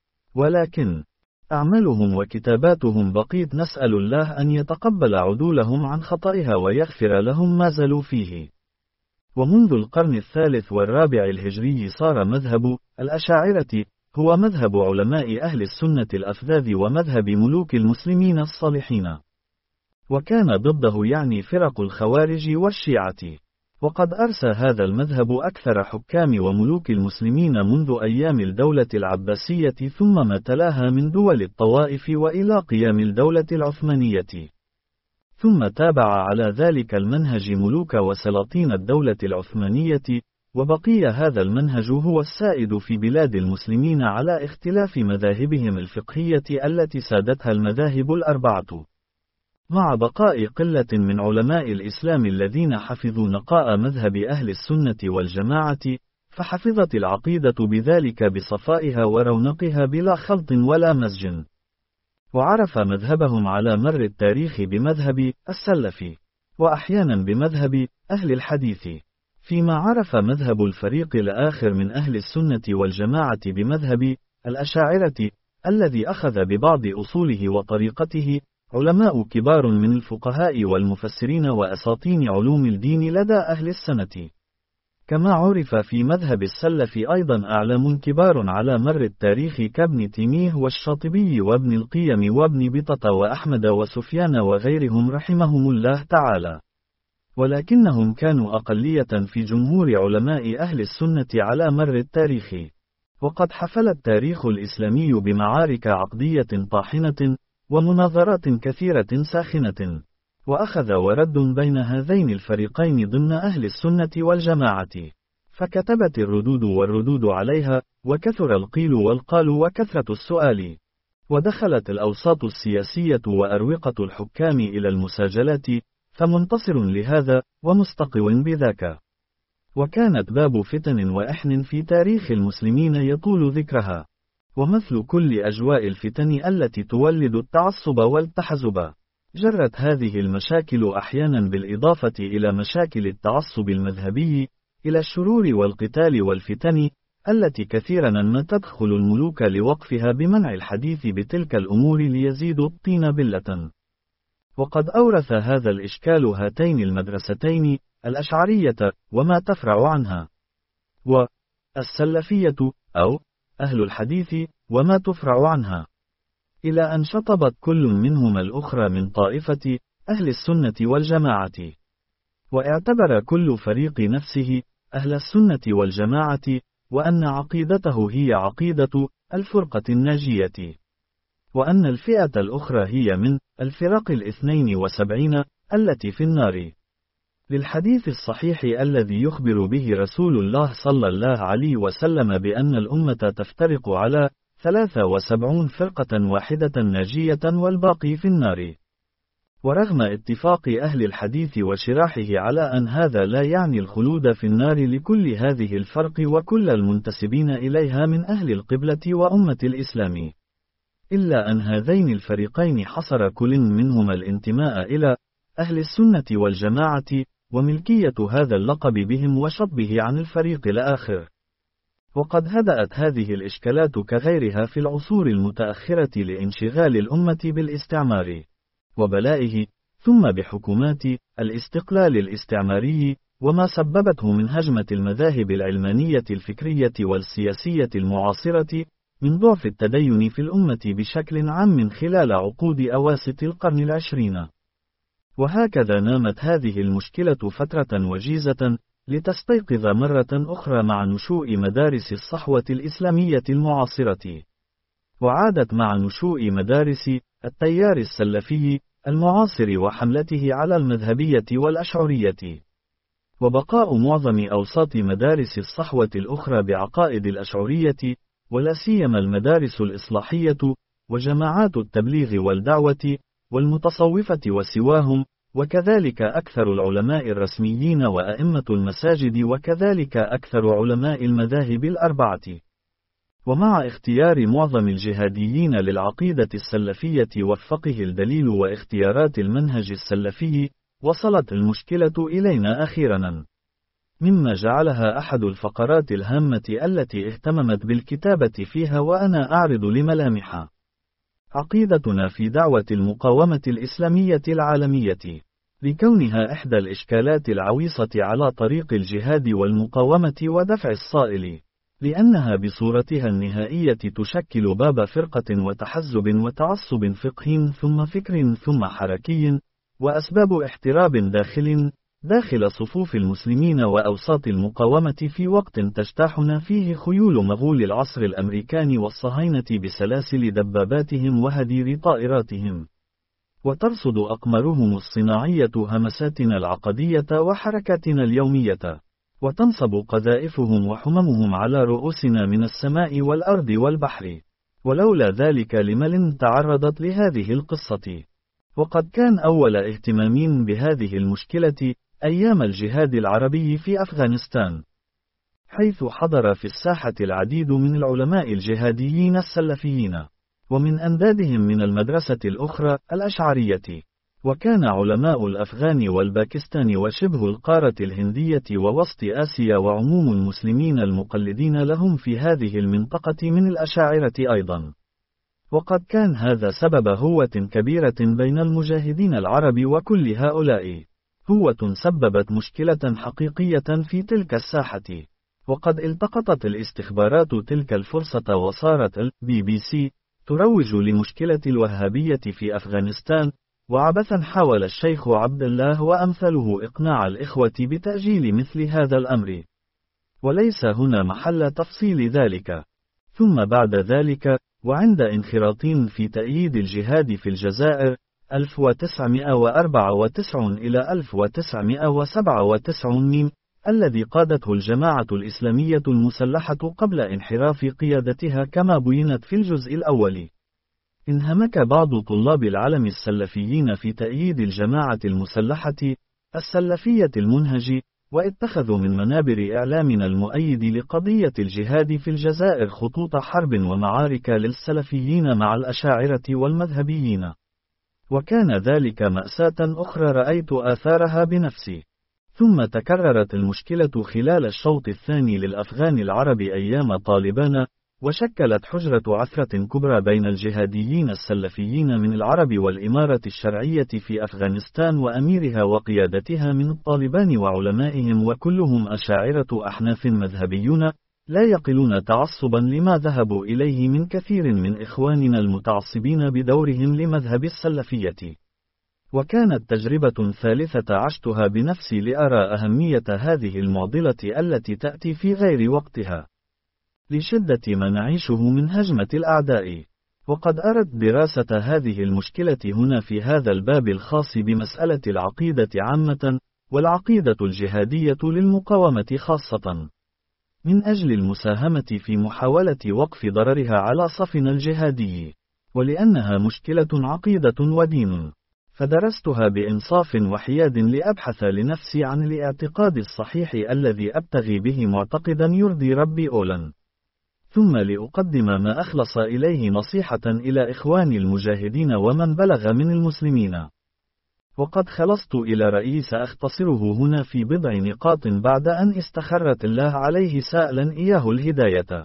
ولكن أعمالهم وكتاباتهم بقيت، نسأل الله أن يتقبل عدولهم عن خطئها ويغفر لهم ما زلوا فيه. ومنذ القرن الثالث والرابع الهجري صار مذهب الأشاعرة هو مذهب علماء أهل السنة الأفذاذ ومذهب ملوك المسلمين الصالحين، وكان ضده يعني فرق الخوارج والشيعة. وقد أرسى هذا المذهب أكثر حكام وملوك المسلمين منذ أيام الدولة العباسية ثم ما تلاها من دول الطوائف وإلى قيام الدولة العثمانية. ثم تابع على ذلك المنهج ملوك وسلاطين الدولة العثمانية، وبقي هذا المنهج هو السائد في بلاد المسلمين على اختلاف مذاهبهم الفقهية التي سادتها المذاهب الأربعة، مع بقاء قلة من علماء الإسلام الذين حفظوا نقاء مذهب أهل السنة والجماعة، فحفظت العقيدة بذلك بصفائها ورونقها بلا خلط ولا مزج. وعرف مذهبهم على مر التاريخ بمذهب السلف، وأحيانا بمذهب أهل الحديث، فيما عرف مذهب الفريق الآخر من أهل السنة والجماعة بمذهب الأشاعرة، الذي أخذ ببعض أصوله وطريقته علماء كبار من الفقهاء والمفسرين وأساطين علوم الدين لدى أهل السنة. كما عرف في مذهب السلف أيضا أعلام كبار على مر التاريخ كابن تيميه والشاطبي وابن القيم وابن بطة وأحمد وسفيان وغيرهم رحمهم الله تعالى، ولكنهم كانوا أقلية في جمهور علماء أهل السنة على مر التاريخ. وقد حفل التاريخ الإسلامي بمعارك عقدية طاحنة ومناظرات كثيرة ساخنة، وأخذ ورد بين هذين الفريقين ضمن أهل السنة والجماعة، فكتبت الردود والردود عليها، وكثر القيل والقال وكثرة السؤال، ودخلت الأوساط السياسية وأروقة الحكام إلى المساجلات، فمنتصر لهذا ومستقو بذاك. وكانت باب فتن وإحن في تاريخ المسلمين يطول ذكرها، ومثل كل أجواء الفتن التي تولد التعصب والتحزب، جرت هذه المشاكل أحيانا بالإضافة إلى مشاكل التعصب المذهبي إلى الشرور والقتال والفتن، التي كثيرا ما تدخل الملوك لوقفها بمنع الحديث بتلك الأمور ليزيدوا الطين بلة. وقد أورث هذا الإشكال هاتين المدرستين، الأشعرية وما تفرع عنها، والسلفية أو أهل الحديث وما تفرع عنها، إلى أن شطبت كل منهما الأخرى من طائفة أهل السنة والجماعة، واعتبر كل فريق نفسه أهل السنة والجماعة، وأن عقيدته هي عقيدة الفرقة الناجية، وأن الفئة الأخرى هي من الفرق الاثنين وسبعين التي في النار. للحديث الصحيح الذي يخبر به رسول الله صلى الله عليه وسلم بأن الأمة تفترق على ثلاثة وسبعين فرقة واحدة ناجية والباقي في النار. ورغم اتفاق أهل الحديث وشراحه على أن هذا لا يعني الخلود في النار لكل هذه الفرق وكل المنتسبين إليها من أهل القبلة وأمة الإسلام، إلا أن هذين الفريقين حصر كل منهما الانتماء إلى أهل السنة والجماعة، وملكية هذا اللقب بهم وشطبه عن الفريق الآخر. وقد هدأت هذه الإشكالات كغيرها في العصور المتأخرة لانشغال الأمة بالاستعمار وبلائه، ثم بحكومات الاستقلال الاستعماري، وما سببته من هجمة المذاهب العلمانية الفكرية والسياسية المعاصرة من ضعف التدين في الأمة بشكل عام خلال عقود أواسط القرن العشرين. وهكذا نامت هذه المشكلة فترة وجيزة لتستيقظ مرة أخرى مع نشوء مدارس الصحوة الإسلامية المعاصرة، وعادت مع نشوء مدارس التيار السلفي المعاصر وحملته على المذهبية والأشعرية. وبقاء معظم أوساط مدارس الصحوة الأخرى بعقائد الأشعرية، ولا سيما المدارس الإصلاحية، وجماعات التبليغ والدعوة، والمتصوفة وسواهم، وكذلك أكثر العلماء الرسميين وأئمة المساجد، وكذلك أكثر علماء المذاهب الأربعة. ومع اختيار معظم الجهاديين للعقيدة السلفية وفقه الدليل واختيارات المنهج السلفي، وصلت المشكلة إلينا أخيراً، مما جعلها أحد الفقرات الهامة التي اهتممت بالكتابة فيها، وأنا أعرض لملامح عقيدتنا في دعوة المقاومة الإسلامية العالمية، لكونها إحدى الإشكالات العويصة على طريق الجهاد والمقاومة ودفع الصائل، لأنها بصورتها النهائية تشكل باب فرقة وتحزب وتعصب فقهي ثم فكر ثم حركي، وأسباب احتراب داخل داخل صفوف المسلمين وأوساط المقاومة في وقت تجتاحنا فيه خيول مغول العصر الأمريكان والصهاينة بسلاسل دباباتهم وهدير طائراتهم، وترصد أقمارهم الصناعية همساتنا العقدية وحركاتنا اليومية، وتنصب قذائفهم وحممهم على رؤوسنا من السماء والأرض والبحر. ولولا ذلك لمن تعرضت لهذه القصة. وقد كان أول اهتمام بهذه المشكلة أيام الجهاد العربي في أفغانستان، حيث حضر في الساحة العديد من العلماء الجهاديين السلفيين، ومن أندادهم من المدرسة الأخرى الأشعرية. وكان علماء الأفغان والباكستان وشبه القارة الهندية ووسط آسيا وعموم المسلمين المقلدين لهم في هذه المنطقة من الأشاعرة أيضا. وقد كان هذا سبب هوة كبيرة بين المجاهدين العرب، وكل هؤلاء هوة سببت مشكلة حقيقية في تلك الساحة. وقد التقطت الاستخبارات تلك الفرصة، وصارت البي بي سي تروج لمشكلة الوهابية في أفغانستان، وعبثا حاول الشيخ عبد الله وأمثاله إقناع الإخوة بتأجيل مثل هذا الأمر، وليس هنا محل تفصيل ذلك. ثم بعد ذلك، وعند انخراط في تأييد الجهاد في الجزائر ألف وتسعمائة وأربعة وتسعين إلى ألف وتسعمائة وسبعة وتسعين، الذي قادته الجماعة الإسلامية المسلحة قبل انحراف قيادتها كما بينت في الجزء الأول، انهمك بعض طلاب العلم السلفيين في تأييد الجماعة المسلحة السلفية المنهج، واتخذوا من منابر إعلامنا المؤيد لقضية الجهاد في الجزائر خطوط حرب ومعارك للسلفيين مع الأشاعرة والمذهبيين. وكان ذلك مأساة أخرى رأيت آثارها بنفسي. ثم تكررت المشكلة خلال الشوط الثاني للأفغان العرب أيام طالبان، وشكلت حجرة عثرة كبرى بين الجهاديين السلفيين من العرب والإمارة الشرعية في أفغانستان وأميرها وقيادتها من الطالبان وعلمائهم، وكلهم أشاعرة أحناف مذهبيون لا يقلون تعصبا لما ذهبوا إليه من كثير من إخواننا المتعصبين بدورهم لمذهب السلفية. وكانت تجربة ثالثة عشتها بنفسي لأرى أهمية هذه المعضلة التي تأتي في غير وقتها، لشدة ما نعيشه من هجمة الأعداء. وقد أردت دراسة هذه المشكلة هنا في هذا الباب الخاص بمسألة العقيدة عامة، والعقيدة الجهادية للمقاومة خاصة، من أجل المساهمة في محاولة وقف ضررها على صفنا الجهادي، ولأنها مشكلة عقيدة ودين، فدرستها بإنصاف وحياد لأبحث لنفسي عن الاعتقاد الصحيح الذي أبتغي به معتقدا يرضي ربي أولا، ثم لأقدم ما أخلص إليه نصيحة إلى إخواني المجاهدين ومن بلغ من المسلمين. وقد خلصت إلى رأي سأختصره هنا في بضع نقاط بعد أن استخرت الله عليه سائلا إياه الهداية.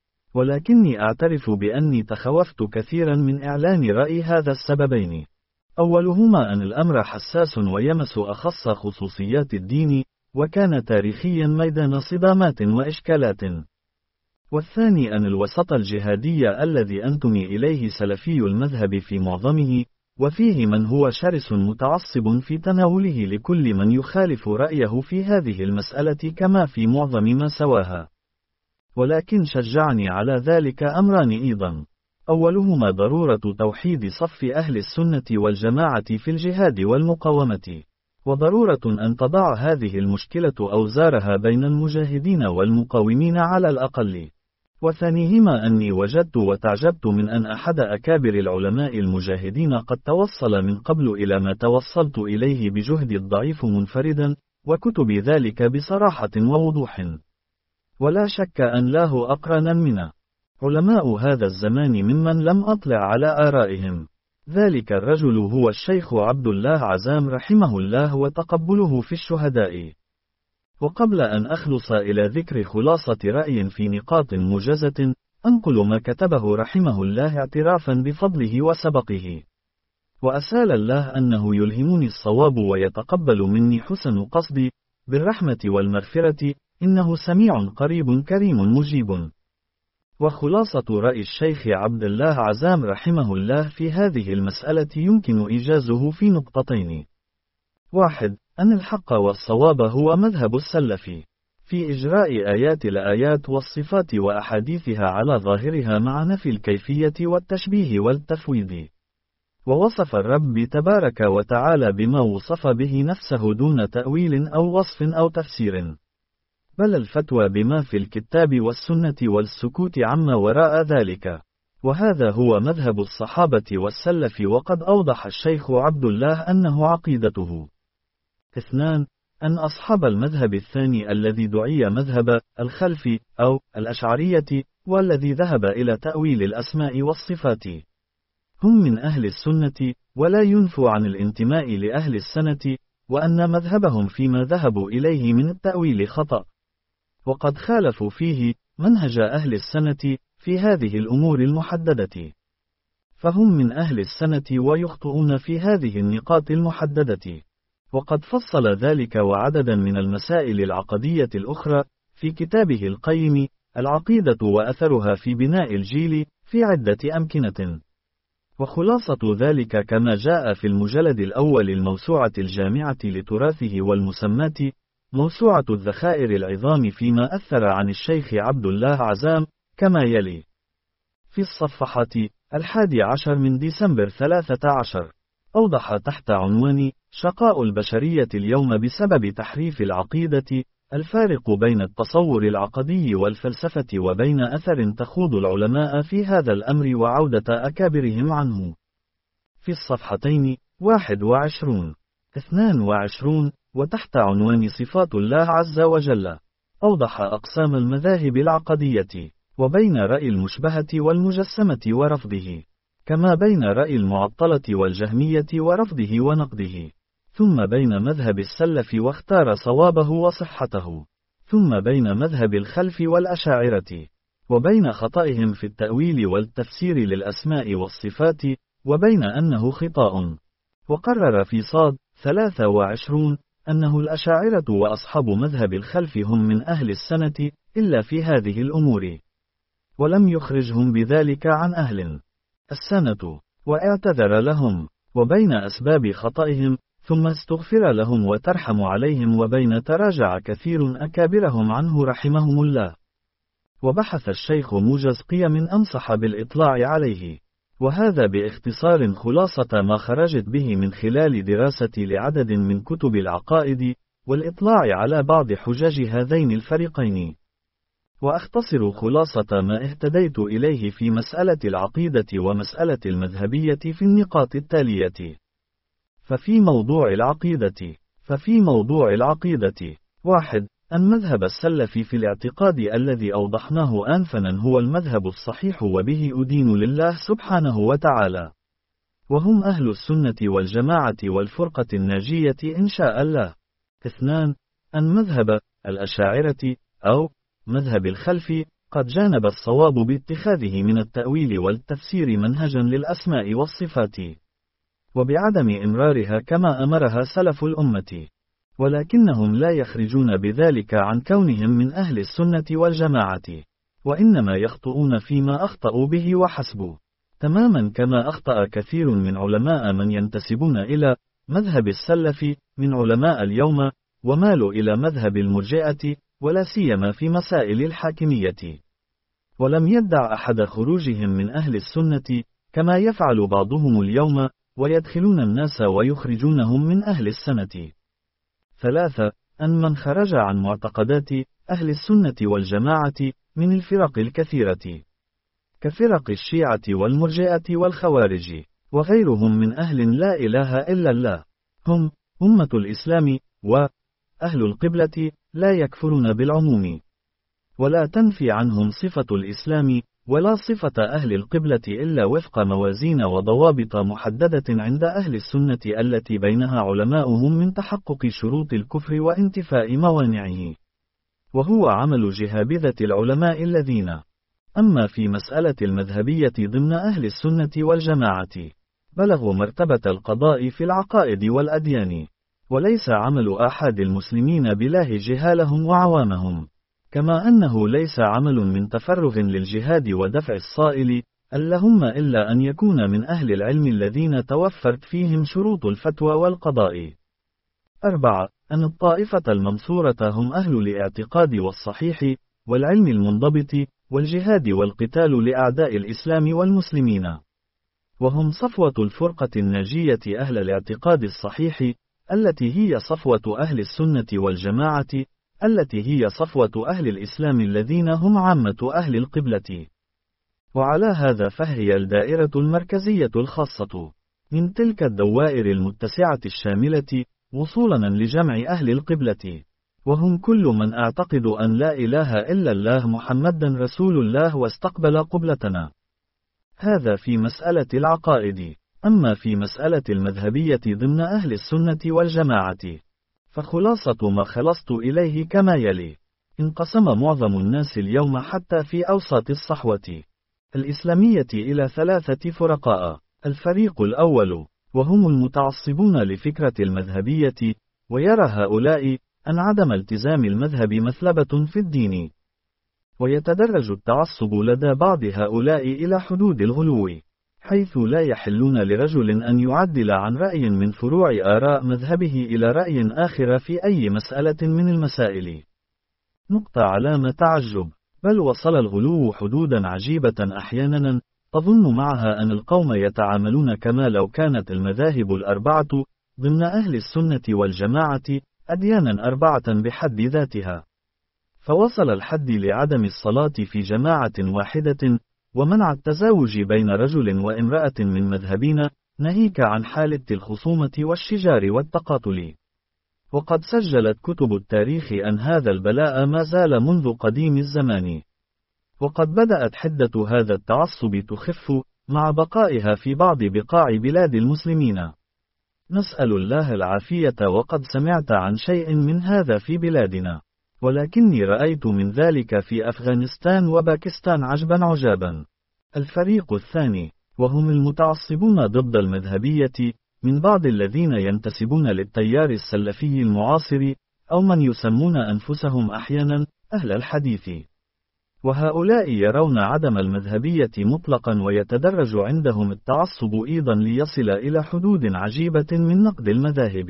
ولكني أعترف بأني تخوفت كثيرا من إعلان رأي هذا السببين. أولهما أن الأمر حساس ويمس أخص خصوصيات الدين، وكان تاريخيا ميدان صدامات وإشكالات. والثاني أن الوسط الجهادي الذي أنتمي إليه سلفي المذهب في معظمه، وفيه من هو شرس متعصب في تناوله لكل من يخالف رأيه في هذه المسألة كما في معظم ما سواها. ولكن شجعني على ذلك أمران أيضا. أولهما ضرورة توحيد صف أهل السنة والجماعة في الجهاد والمقاومة. وضرورة أن تضع هذه المشكلة أوزارها بين المجاهدين والمقاومين على الأقل. وثانيهما أني وجدت وتعجبت من أن أحد أكابر العلماء المجاهدين قد توصل من قبل إلى ما توصلت إليه بجهدي الضعيف منفردا، وكتب ذلك بصراحة ووضوح. ولا شك أن له أقرانا منا. علماء هذا الزمان ممن لم أطلع على آرائهم. ذلك الرجل هو الشيخ عبد الله عزام رحمه الله وتقبله في الشهداء. وقبل أن أخلص إلى ذكر خلاصة رأي في نقاط موجزة، أنقل ما كتبه رحمه الله اعترافا بفضله وسبقه. وأسأل الله أنه يلهمني الصواب ويتقبل مني حسن قصدي، بالرحمة والمغفرة، إنه سميع قريب كريم مجيب. وخلاصة رأي الشيخ عبد الله عزام رحمه الله في هذه المسألة يمكن إيجازه في نقطتين. واحد، أن الحق والصواب هو مذهب السلف في إجراء آيات الآيات والصفات وأحاديثها على ظاهرها مع نفي الكيفية والتشبيه والتفويض. ووصف الرب تبارك وتعالى بما وصف به نفسه دون تأويل أو وصف أو تفسير، بل الفتوى بما في الكتاب والسنة والسكوت عما وراء ذلك. وهذا هو مذهب الصحابة والسلف، وقد أوضح الشيخ عبد الله أنه عقيدته. اثنان، أن أصحاب المذهب الثاني الذي دعي مذهب الخلف أو الأشعرية، والذي ذهب إلى تأويل الأسماء والصفات، هم من أهل السنة، ولا ينفوا عن الانتماء لأهل السنة، وأن مذهبهم فيما ذهبوا إليه من التأويل خطأ. وقد خالفوا فيه منهج أهل السنة في هذه الأمور المحددة، فهم من أهل السنة ويخطئون في هذه النقاط المحددة. وقد فصل ذلك وعددا من المسائل العقدية الأخرى في كتابه القيم العقيدة وأثرها في بناء الجيل في عدة أمكنة. وخلاصة ذلك كما جاء في المجلد الأول الموسوعة الجامعة لتراثه والمسمات، موسوعة الذخائر العظام فيما أثر عن الشيخ عبد الله عزام، كما يلي. في الصفحة الحادي عشر من ديسمبر ثلاثة عشر، أوضح تحت عنوان شقاء البشرية اليوم بسبب تحريف العقيدة، الفارق بين التصور العقدي والفلسفة وبين أثر تخوض العلماء في هذا الأمر وعودة أكابرهم عنه. في الصفحتين واحد وعشرون اثنان وعشرون وتحت عنوان صفات الله عز وجل، أوضح أقسام المذاهب العقدية، وبين رأي المشبهة والمجسمة ورفضه، كما بين رأي المعطلة والجهمية ورفضه ونقده، ثم بين مذهب السلف واختار صوابه وصحته، ثم بين مذهب الخلف والأشاعرة، وبين خطئهم في التأويل والتفسير للأسماء والصفات، وبين أنه خطأ. وقرر في صاد ثلاثة وعشرين أنه الأشاعرة وأصحاب مذهب الخلف هم من أهل السنة إلا في هذه الأمور، ولم يخرجهم بذلك عن أهل السنة، واعتذر لهم. وبين أسباب خطئهم ثم استغفر لهم وترحم عليهم، وبين تراجع كثير أكابرهم عنه رحمهم الله. وبحث الشيخ موجز قيم أنصح بالإطلاع عليه، وهذا باختصار خلاصة ما خرجت به من خلال دراستي لعدد من كتب العقائد، والإطلاع على بعض حجج هذين الفريقين. وأختصر خلاصة ما اهتديت إليه في مسألة العقيدة ومسألة المذهبية في النقاط التالية. ففي موضوع العقيدة ففي موضوع العقيدة واحد، أن مذهب السلف في الاعتقاد الذي أوضحناه آنفا هو المذهب الصحيح، وبه أدين لله سبحانه وتعالى، وهم أهل السنة والجماعة والفرقة الناجية إن شاء الله. اثنان، أن مذهب الأشاعرة أو مذهب الخلف قد جانب الصواب باتخاذه من التأويل والتفسير منهجا للأسماء والصفات، وبعدم إمرارها كما أمرها سلف الأمة، ولكنهم لا يخرجون بذلك عن كونهم من أهل السنة والجماعة، وإنما يخطئون فيما أخطأوا به وحسب، تماما كما أخطأ كثير من علماء من ينتسبون إلى مذهب السلف من علماء اليوم، ومالوا إلى مذهب المرجئة، ولا سيما في مسائل الحاكمية. ولم يدع أحد خروجهم من أهل السنة كما يفعل بعضهم اليوم، ويدخلون الناس ويخرجونهم من أهل السنة. ثلاثة. أن من خرج عن معتقدات أهل السنة والجماعة من الفرق الكثيرة كفرق الشيعة والمرجئة والخوارج وغيرهم من أهل لا إله إلا الله هم أمة الإسلام وأهل القبلة لا يكفرون بالعموم، ولا تنفي عنهم صفة الإسلام ولا صفة أهل القبلة إلا وفق موازين وضوابط محددة عند أهل السنة التي بينها علماؤهم من تحقق شروط الكفر وانتفاء موانعه، وهو عمل جهابذة العلماء الذين أما في مسألة المذهبية ضمن أهل السنة والجماعة بلغوا مرتبة القضاء في العقائد والأديان، وليس عمل أحد المسلمين بلاه جهالهم وعوامهم، كما أنه ليس عمل من تفرغ للجهاد ودفع الصائل اللهم إلا أن يكون من أهل العلم الذين توفرت فيهم شروط الفتوى والقضاء. أربعة. أن الطائفة المنصورة هم أهل الاعتقاد والصحيح والعلم المنضبط والجهاد والقتال لأعداء الإسلام والمسلمين، وهم صفوة الفرقة الناجية أهل الاعتقاد الصحيح التي هي صفوة أهل السنة والجماعة التي هي صفوة أهل الإسلام الذين هم عامة أهل القبلة. وعلى هذا فهي الدائرة المركزية الخاصة من تلك الدوائر المتسعة الشاملة وصولا لجمع أهل القبلة، وهم كل من أعتقد أن لا إله إلا الله محمد رسول الله واستقبل قبلتنا. هذا في مسألة العقائد. أما في مسألة المذهبية ضمن أهل السنة والجماعة فخلاصة ما خلصت إليه كما يلي: انقسم معظم الناس اليوم حتى في أوساط الصحوة الإسلامية إلى ثلاثة فرقاء. الفريق الأول وهم المتعصبون لفكرة المذهبية، ويرى هؤلاء أن عدم التزام المذهب مثلبة في الدين، ويتدرج التعصب لدى بعض هؤلاء إلى حدود الغلو، حيث لا يحلون لرجل أن يعدل عن رأي من فروع آراء مذهبه إلى رأي آخر في أي مسألة من المسائل. نقطة علامة تعجب، بل وصل الغلو حدودا عجيبة أحيانا تظن معها أن القوم يتعاملون كما لو كانت المذاهب الأربعة ضمن أهل السنة والجماعة أديانا أربعة بحد ذاتها، فوصل الحد لعدم الصلاة في جماعة واحدة، ومنع التزاوج بين رجل وامرأة من مذهبين، ناهيك عن حالة الخصومة والشجار والتقاتل. وقد سجلت كتب التاريخ أن هذا البلاء ما زال منذ قديم الزمان، وقد بدأت حدة هذا التعصب تخف مع بقائها في بعض بقاع بلاد المسلمين. نسأل الله العافية، وقد سمعت عن شيء من هذا في بلادنا، ولكني رأيت من ذلك في أفغانستان وباكستان عجبا عجابا. الفريق الثاني وهم المتعصبون ضد المذهبية من بعض الذين ينتسبون للتيار السلفي المعاصر، أو من يسمون أنفسهم أحيانا أهل الحديث، وهؤلاء يرون عدم المذهبية مطلقا، ويتدرج عندهم التعصب أيضا ليصل إلى حدود عجيبة من نقد المذاهب،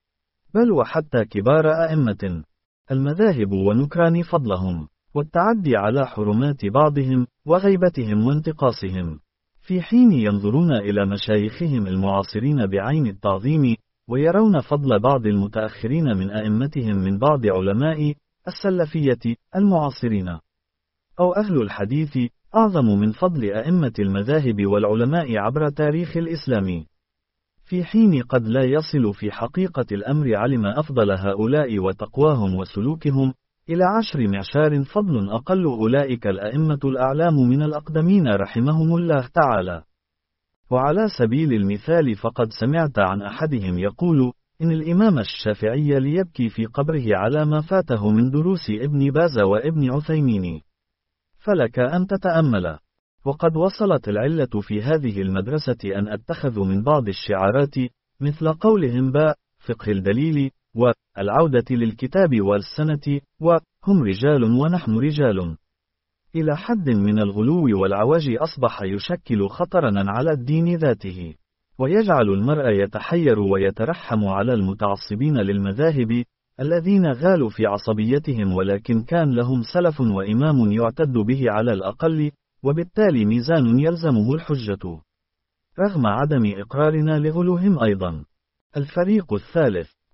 بل وحتى كبار أئمة المذاهب ونكران فضلهم، والتعدي على حرمات بعضهم وغيبتهم وانتقاصهم، في حين ينظرون إلى مشايخهم المعاصرين بعين التعظيم، ويرون فضل بعض المتأخرين من أئمتهم من بعض علماء السلفية المعاصرين أو أهل الحديث أعظم من فضل أئمة المذاهب والعلماء عبر تاريخ الإسلام، في حين قد لا يصل في حقيقة الأمر علم أفضل هؤلاء وتقواهم وسلوكهم إلى عشر معشار فضل أقل أولئك الأئمة الأعلام من الأقدمين رحمهم الله تعالى. وعلى سبيل المثال فقد سمعت عن أحدهم يقول إن الإمام الشافعي ليبكي في قبره على ما فاته من دروس ابن باز وابن عثيمين، فلك أن تتأمل. وقد وصلت العلة في هذه المدرسة أن أتخذوا من بعض الشعارات مثل قولهم باء فقه الدليل، والعودة للكتاب والسنة، وهم رجال ونحن رجال، إلى حد من الغلو والعواج أصبح يشكل خطرا على الدين ذاته، ويجعل المرء يتحير ويترحم على المتعصبين للمذاهب الذين غالوا في عصبيتهم، ولكن كان لهم سلف وإمام يعتد به على الأقل، وبالتالي ميزان يلزمه الحجة، رغم عدم إقرارنا لغلوهم أيضا. الفريق الثالث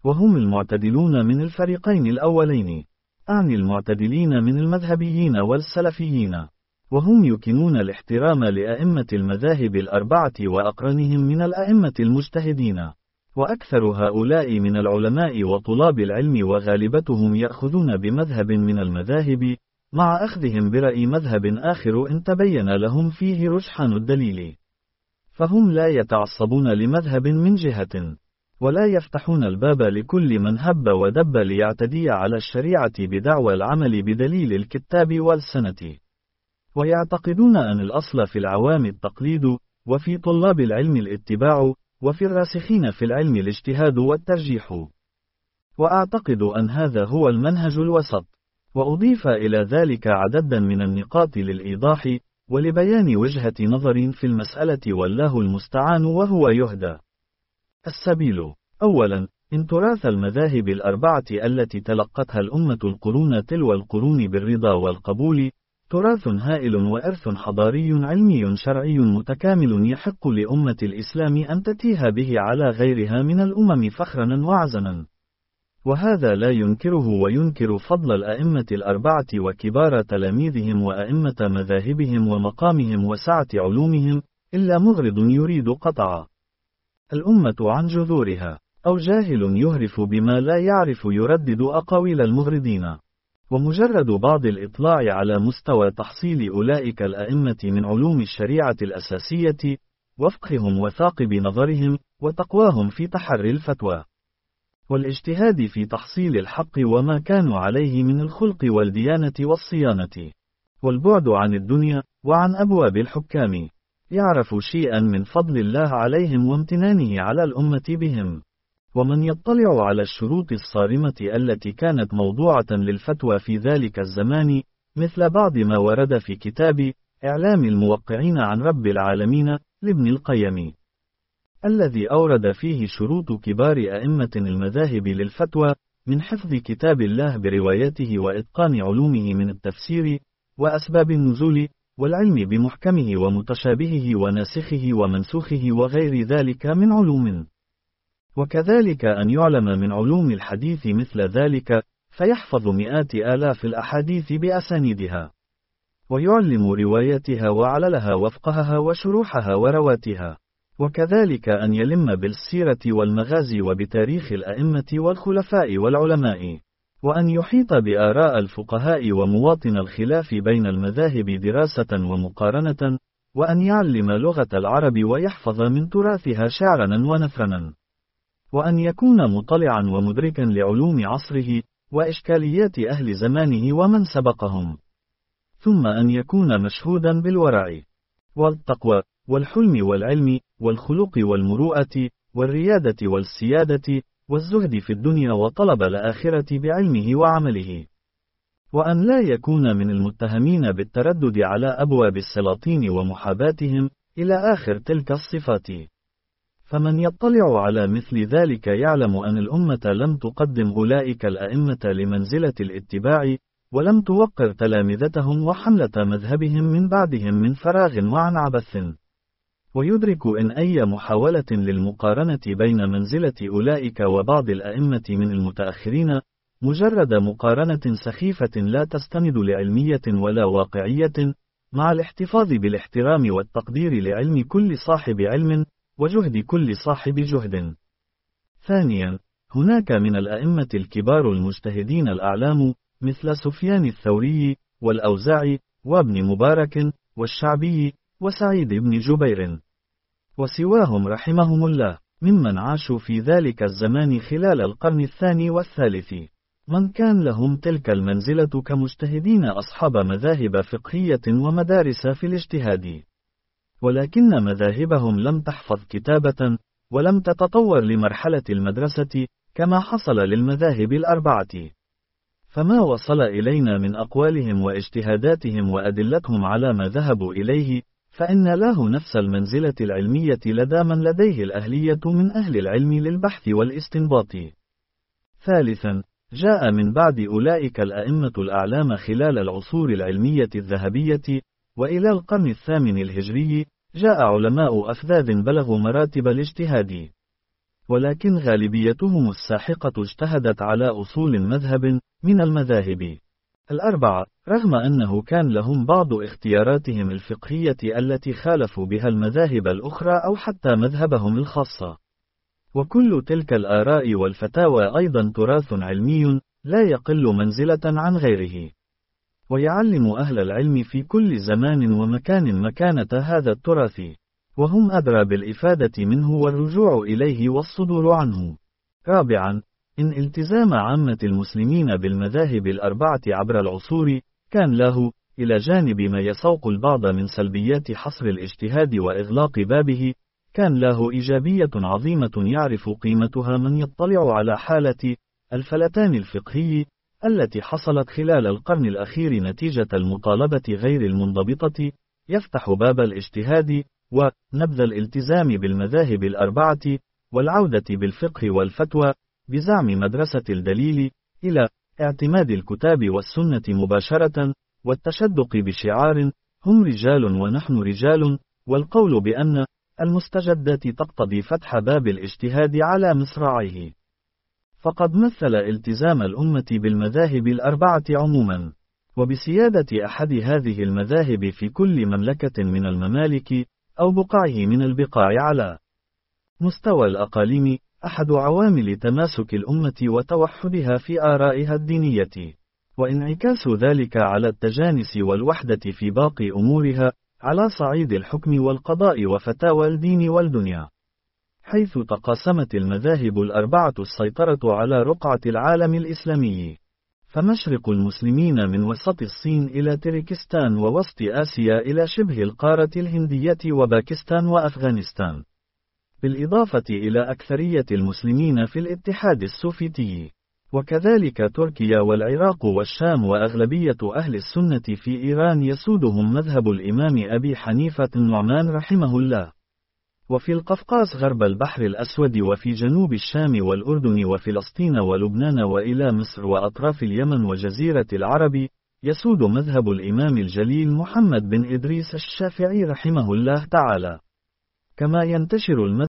وهم المعتدلون من الفريقين الأولين، أعني المعتدلين من المذهبيين والسلفيين، وهم يكنون الاحترام لأئمة المذاهب الأربعة وأقرنهم من الأئمة المجتهدين، وأكثر هؤلاء من العلماء وطلاب العلم وغالبتهم يأخذون بمذهب من المذاهب، مع أخذهم برأي مذهب آخر إن تبين لهم فيه رجحان الدليل، فهم لا يتعصبون لمذهب من جهة، ولا يفتحون الباب لكل من هب ودب ليعتدي على الشريعة بدعوى العمل بدليل الكتاب والسنة، ويعتقدون أن الأصل في العوام التقليد، وفي طلاب العلم الاتباع، وفي الراسخين في العلم الاجتهاد والترجيح. وأعتقد أن هذا هو المنهج الوسط، وأضيف إلى ذلك عددا من النقاط للإيضاح ولبيان وجهة نظر في المسألة والله المستعان وهو يهدى السبيل. أولا، إن تراث المذاهب الأربعة التي تلقتها الأمة القرون تلو القرون بالرضا والقبول تراث هائل وإرث حضاري علمي شرعي متكامل يحق لأمة الإسلام أن تتيه به على غيرها من الأمم فخرا وعزما، وهذا لا ينكره وينكر فضل الأئمة الأربعة وكبار تلاميذهم وأئمة مذاهبهم ومقامهم وسعة علومهم إلا مغرض يريد قطع الأمة عن جذورها، أو جاهل يهرف بما لا يعرف يردد أقاويل المغرضين. ومجرد بعض الإطلاع على مستوى تحصيل أولئك الأئمة من علوم الشريعة الأساسية، وفقههم وثاقب نظرهم، وتقواهم في تحري الفتوى والاجتهاد في تحصيل الحق وما كانوا عليه من الخلق والديانة والصيانة، والبعد عن الدنيا، وعن أبواب الحكام، يعرف شيئا من فضل الله عليهم وامتنانه على الأمة بهم. ومن يطلع على الشروط الصارمة التي كانت موضوعة للفتوى في ذلك الزمان، مثل بعض ما ورد في كتاب إعلام الموقعين عن رب العالمين لابن القيم، الذي أورد فيه شروط كبار أئمة المذاهب للفتوى من حفظ كتاب الله بروايته وإتقان علومه من التفسير وأسباب النزول والعلم بمحكمه ومتشابهه وناسخه ومنسوخه وغير ذلك من علوم، وكذلك أن يعلم من علوم الحديث مثل ذلك، فيحفظ مئات آلاف الأحاديث بأسانيدها، ويعلم روايتها وعللها وفقهها وشروحها ورواتها، وكذلك أن يلم بالسيرة والمغازي وبتاريخ الأئمة والخلفاء والعلماء، وأن يحيط بآراء الفقهاء ومواطن الخلاف بين المذاهب دراسة ومقارنة، وأن يعلم لغة العرب ويحفظ من تراثها شعرا ونثرا، وأن يكون مطلعا ومدركا لعلوم عصره وإشكاليات أهل زمانه ومن سبقهم، ثم أن يكون مشهودا بالورع والتقوى والحلم والعلم والخلق والمروءة والريادة والسيادة والزهد في الدنيا وطلب الآخرة بعلمه وعمله، وأن لا يكون من المتهمين بالتردد على أبواب السلاطين ومحاباتهم إلى آخر تلك الصفات. فمن يطلع على مثل ذلك يعلم أن الأمة لم تقدم أولئك الأئمة لمنزلة الاتباع، ولم توقر تلامذتهم وحملة مذهبهم من بعدهم من فراغ وعن عبث، ويدرك إن أي محاولة للمقارنة بين منزلة أولئك وبعض الأئمة من المتأخرين مجرد مقارنة سخيفة لا تستند لعلمية ولا واقعية، مع الاحتفاظ بالاحترام والتقدير لعلم كل صاحب علم وجهد كل صاحب جهد. ثانيا، هناك من الأئمة الكبار المجتهدين الأعلام مثل سفيان الثوري والأوزاعي وابن مبارك والشعبي وسعيد بن جبير وسواهم رحمهم الله، ممن عاشوا في ذلك الزمان خلال القرن الثاني والثالث، من كان لهم تلك المنزلة كمجتهدين أصحاب مذاهب فقهية ومدارس في الاجتهاد، ولكن مذاهبهم لم تحفظ كتابة ولم تتطور لمرحلة المدرسة كما حصل للمذاهب الأربعة، فما وصل إلينا من أقوالهم واجتهاداتهم وأدلتهم على ما ذهبوا إليه، فإن له نفس المنزلة العلمية لدى من لديه الأهلية من أهل العلم للبحث والاستنباط. ثالثا، جاء من بعد أولئك الأئمة الأعلام خلال العصور العلمية الذهبية، وإلى القرن الثامن الهجري جاء علماء أفذاذ بلغوا مراتب الاجتهاد، ولكن غالبيتهم الساحقة اجتهدت على أصول مذهب من المذاهب الأربعة، رغم أنه كان لهم بعض اختياراتهم الفقهية التي خالفوا بها المذاهب الأخرى أو حتى مذهبهم الخاصة. وكل تلك الآراء والفتاوى أيضا تراث علمي لا يقل منزلة عن غيره، ويعلم أهل العلم في كل زمان ومكان مكانة هذا التراث، وهم أدرى بالإفادة منه والرجوع إليه والصدور عنه. رابعا، إن التزام عامة المسلمين بالمذاهب الأربعة عبر العصور كان له، إلى جانب ما يسوق البعض من سلبيات حصر الاجتهاد وإغلاق بابه، كان له إيجابية عظيمة يعرف قيمتها من يطلع على حالة الفلتان الفقهي التي حصلت خلال القرن الأخير نتيجة المطالبة غير المنضبطة، يفتح باب الاجتهاد ونبذ الالتزام بالمذاهب الأربعة والعودة بالفقه والفتوى بزعم مدرسة الدليل إلى اعتماد الكتاب والسنة مباشرة، والتشدق بشعار هم رجال ونحن رجال، والقول بأن المستجدات تقتضي فتح باب الاجتهاد على مصراعيه. فقد مثل التزام الأمة بالمذاهب الأربعة عموما، وبسيادة أحد هذه المذاهب في كل مملكة من الممالك أو بقعه من البقاع على مستوى الأقاليم، أحد عوامل تماسك الأمة وتوحدها في آرائها الدينية، وانعكاس ذلك على التجانس والوحدة في باقي أمورها على صعيد الحكم والقضاء وفتاوى الدين والدنيا، حيث تقاسمت المذاهب الأربعة السيطرة على رقعة العالم الإسلامي، فمشرق المسلمين من وسط الصين إلى تركستان، ووسط آسيا إلى شبه القارة الهندية وباكستان وأفغانستان، بالإضافة إلى أكثرية المسلمين في الاتحاد السوفيتي، وكذلك تركيا والعراق والشام، وأغلبية أهل السنة في إيران يسودهم مذهب الإمام أبي حنيفة النعمان رحمه الله، وفي القفقاس غرب البحر الأسود، وفي جنوب الشام والأردن وفلسطين ولبنان وإلى مصر وأطراف اليمن وجزيرة العرب يسود مذهب الإمام الجليل محمد بن إدريس الشافعي رحمه الله تعالى. كما ينتشر المذهب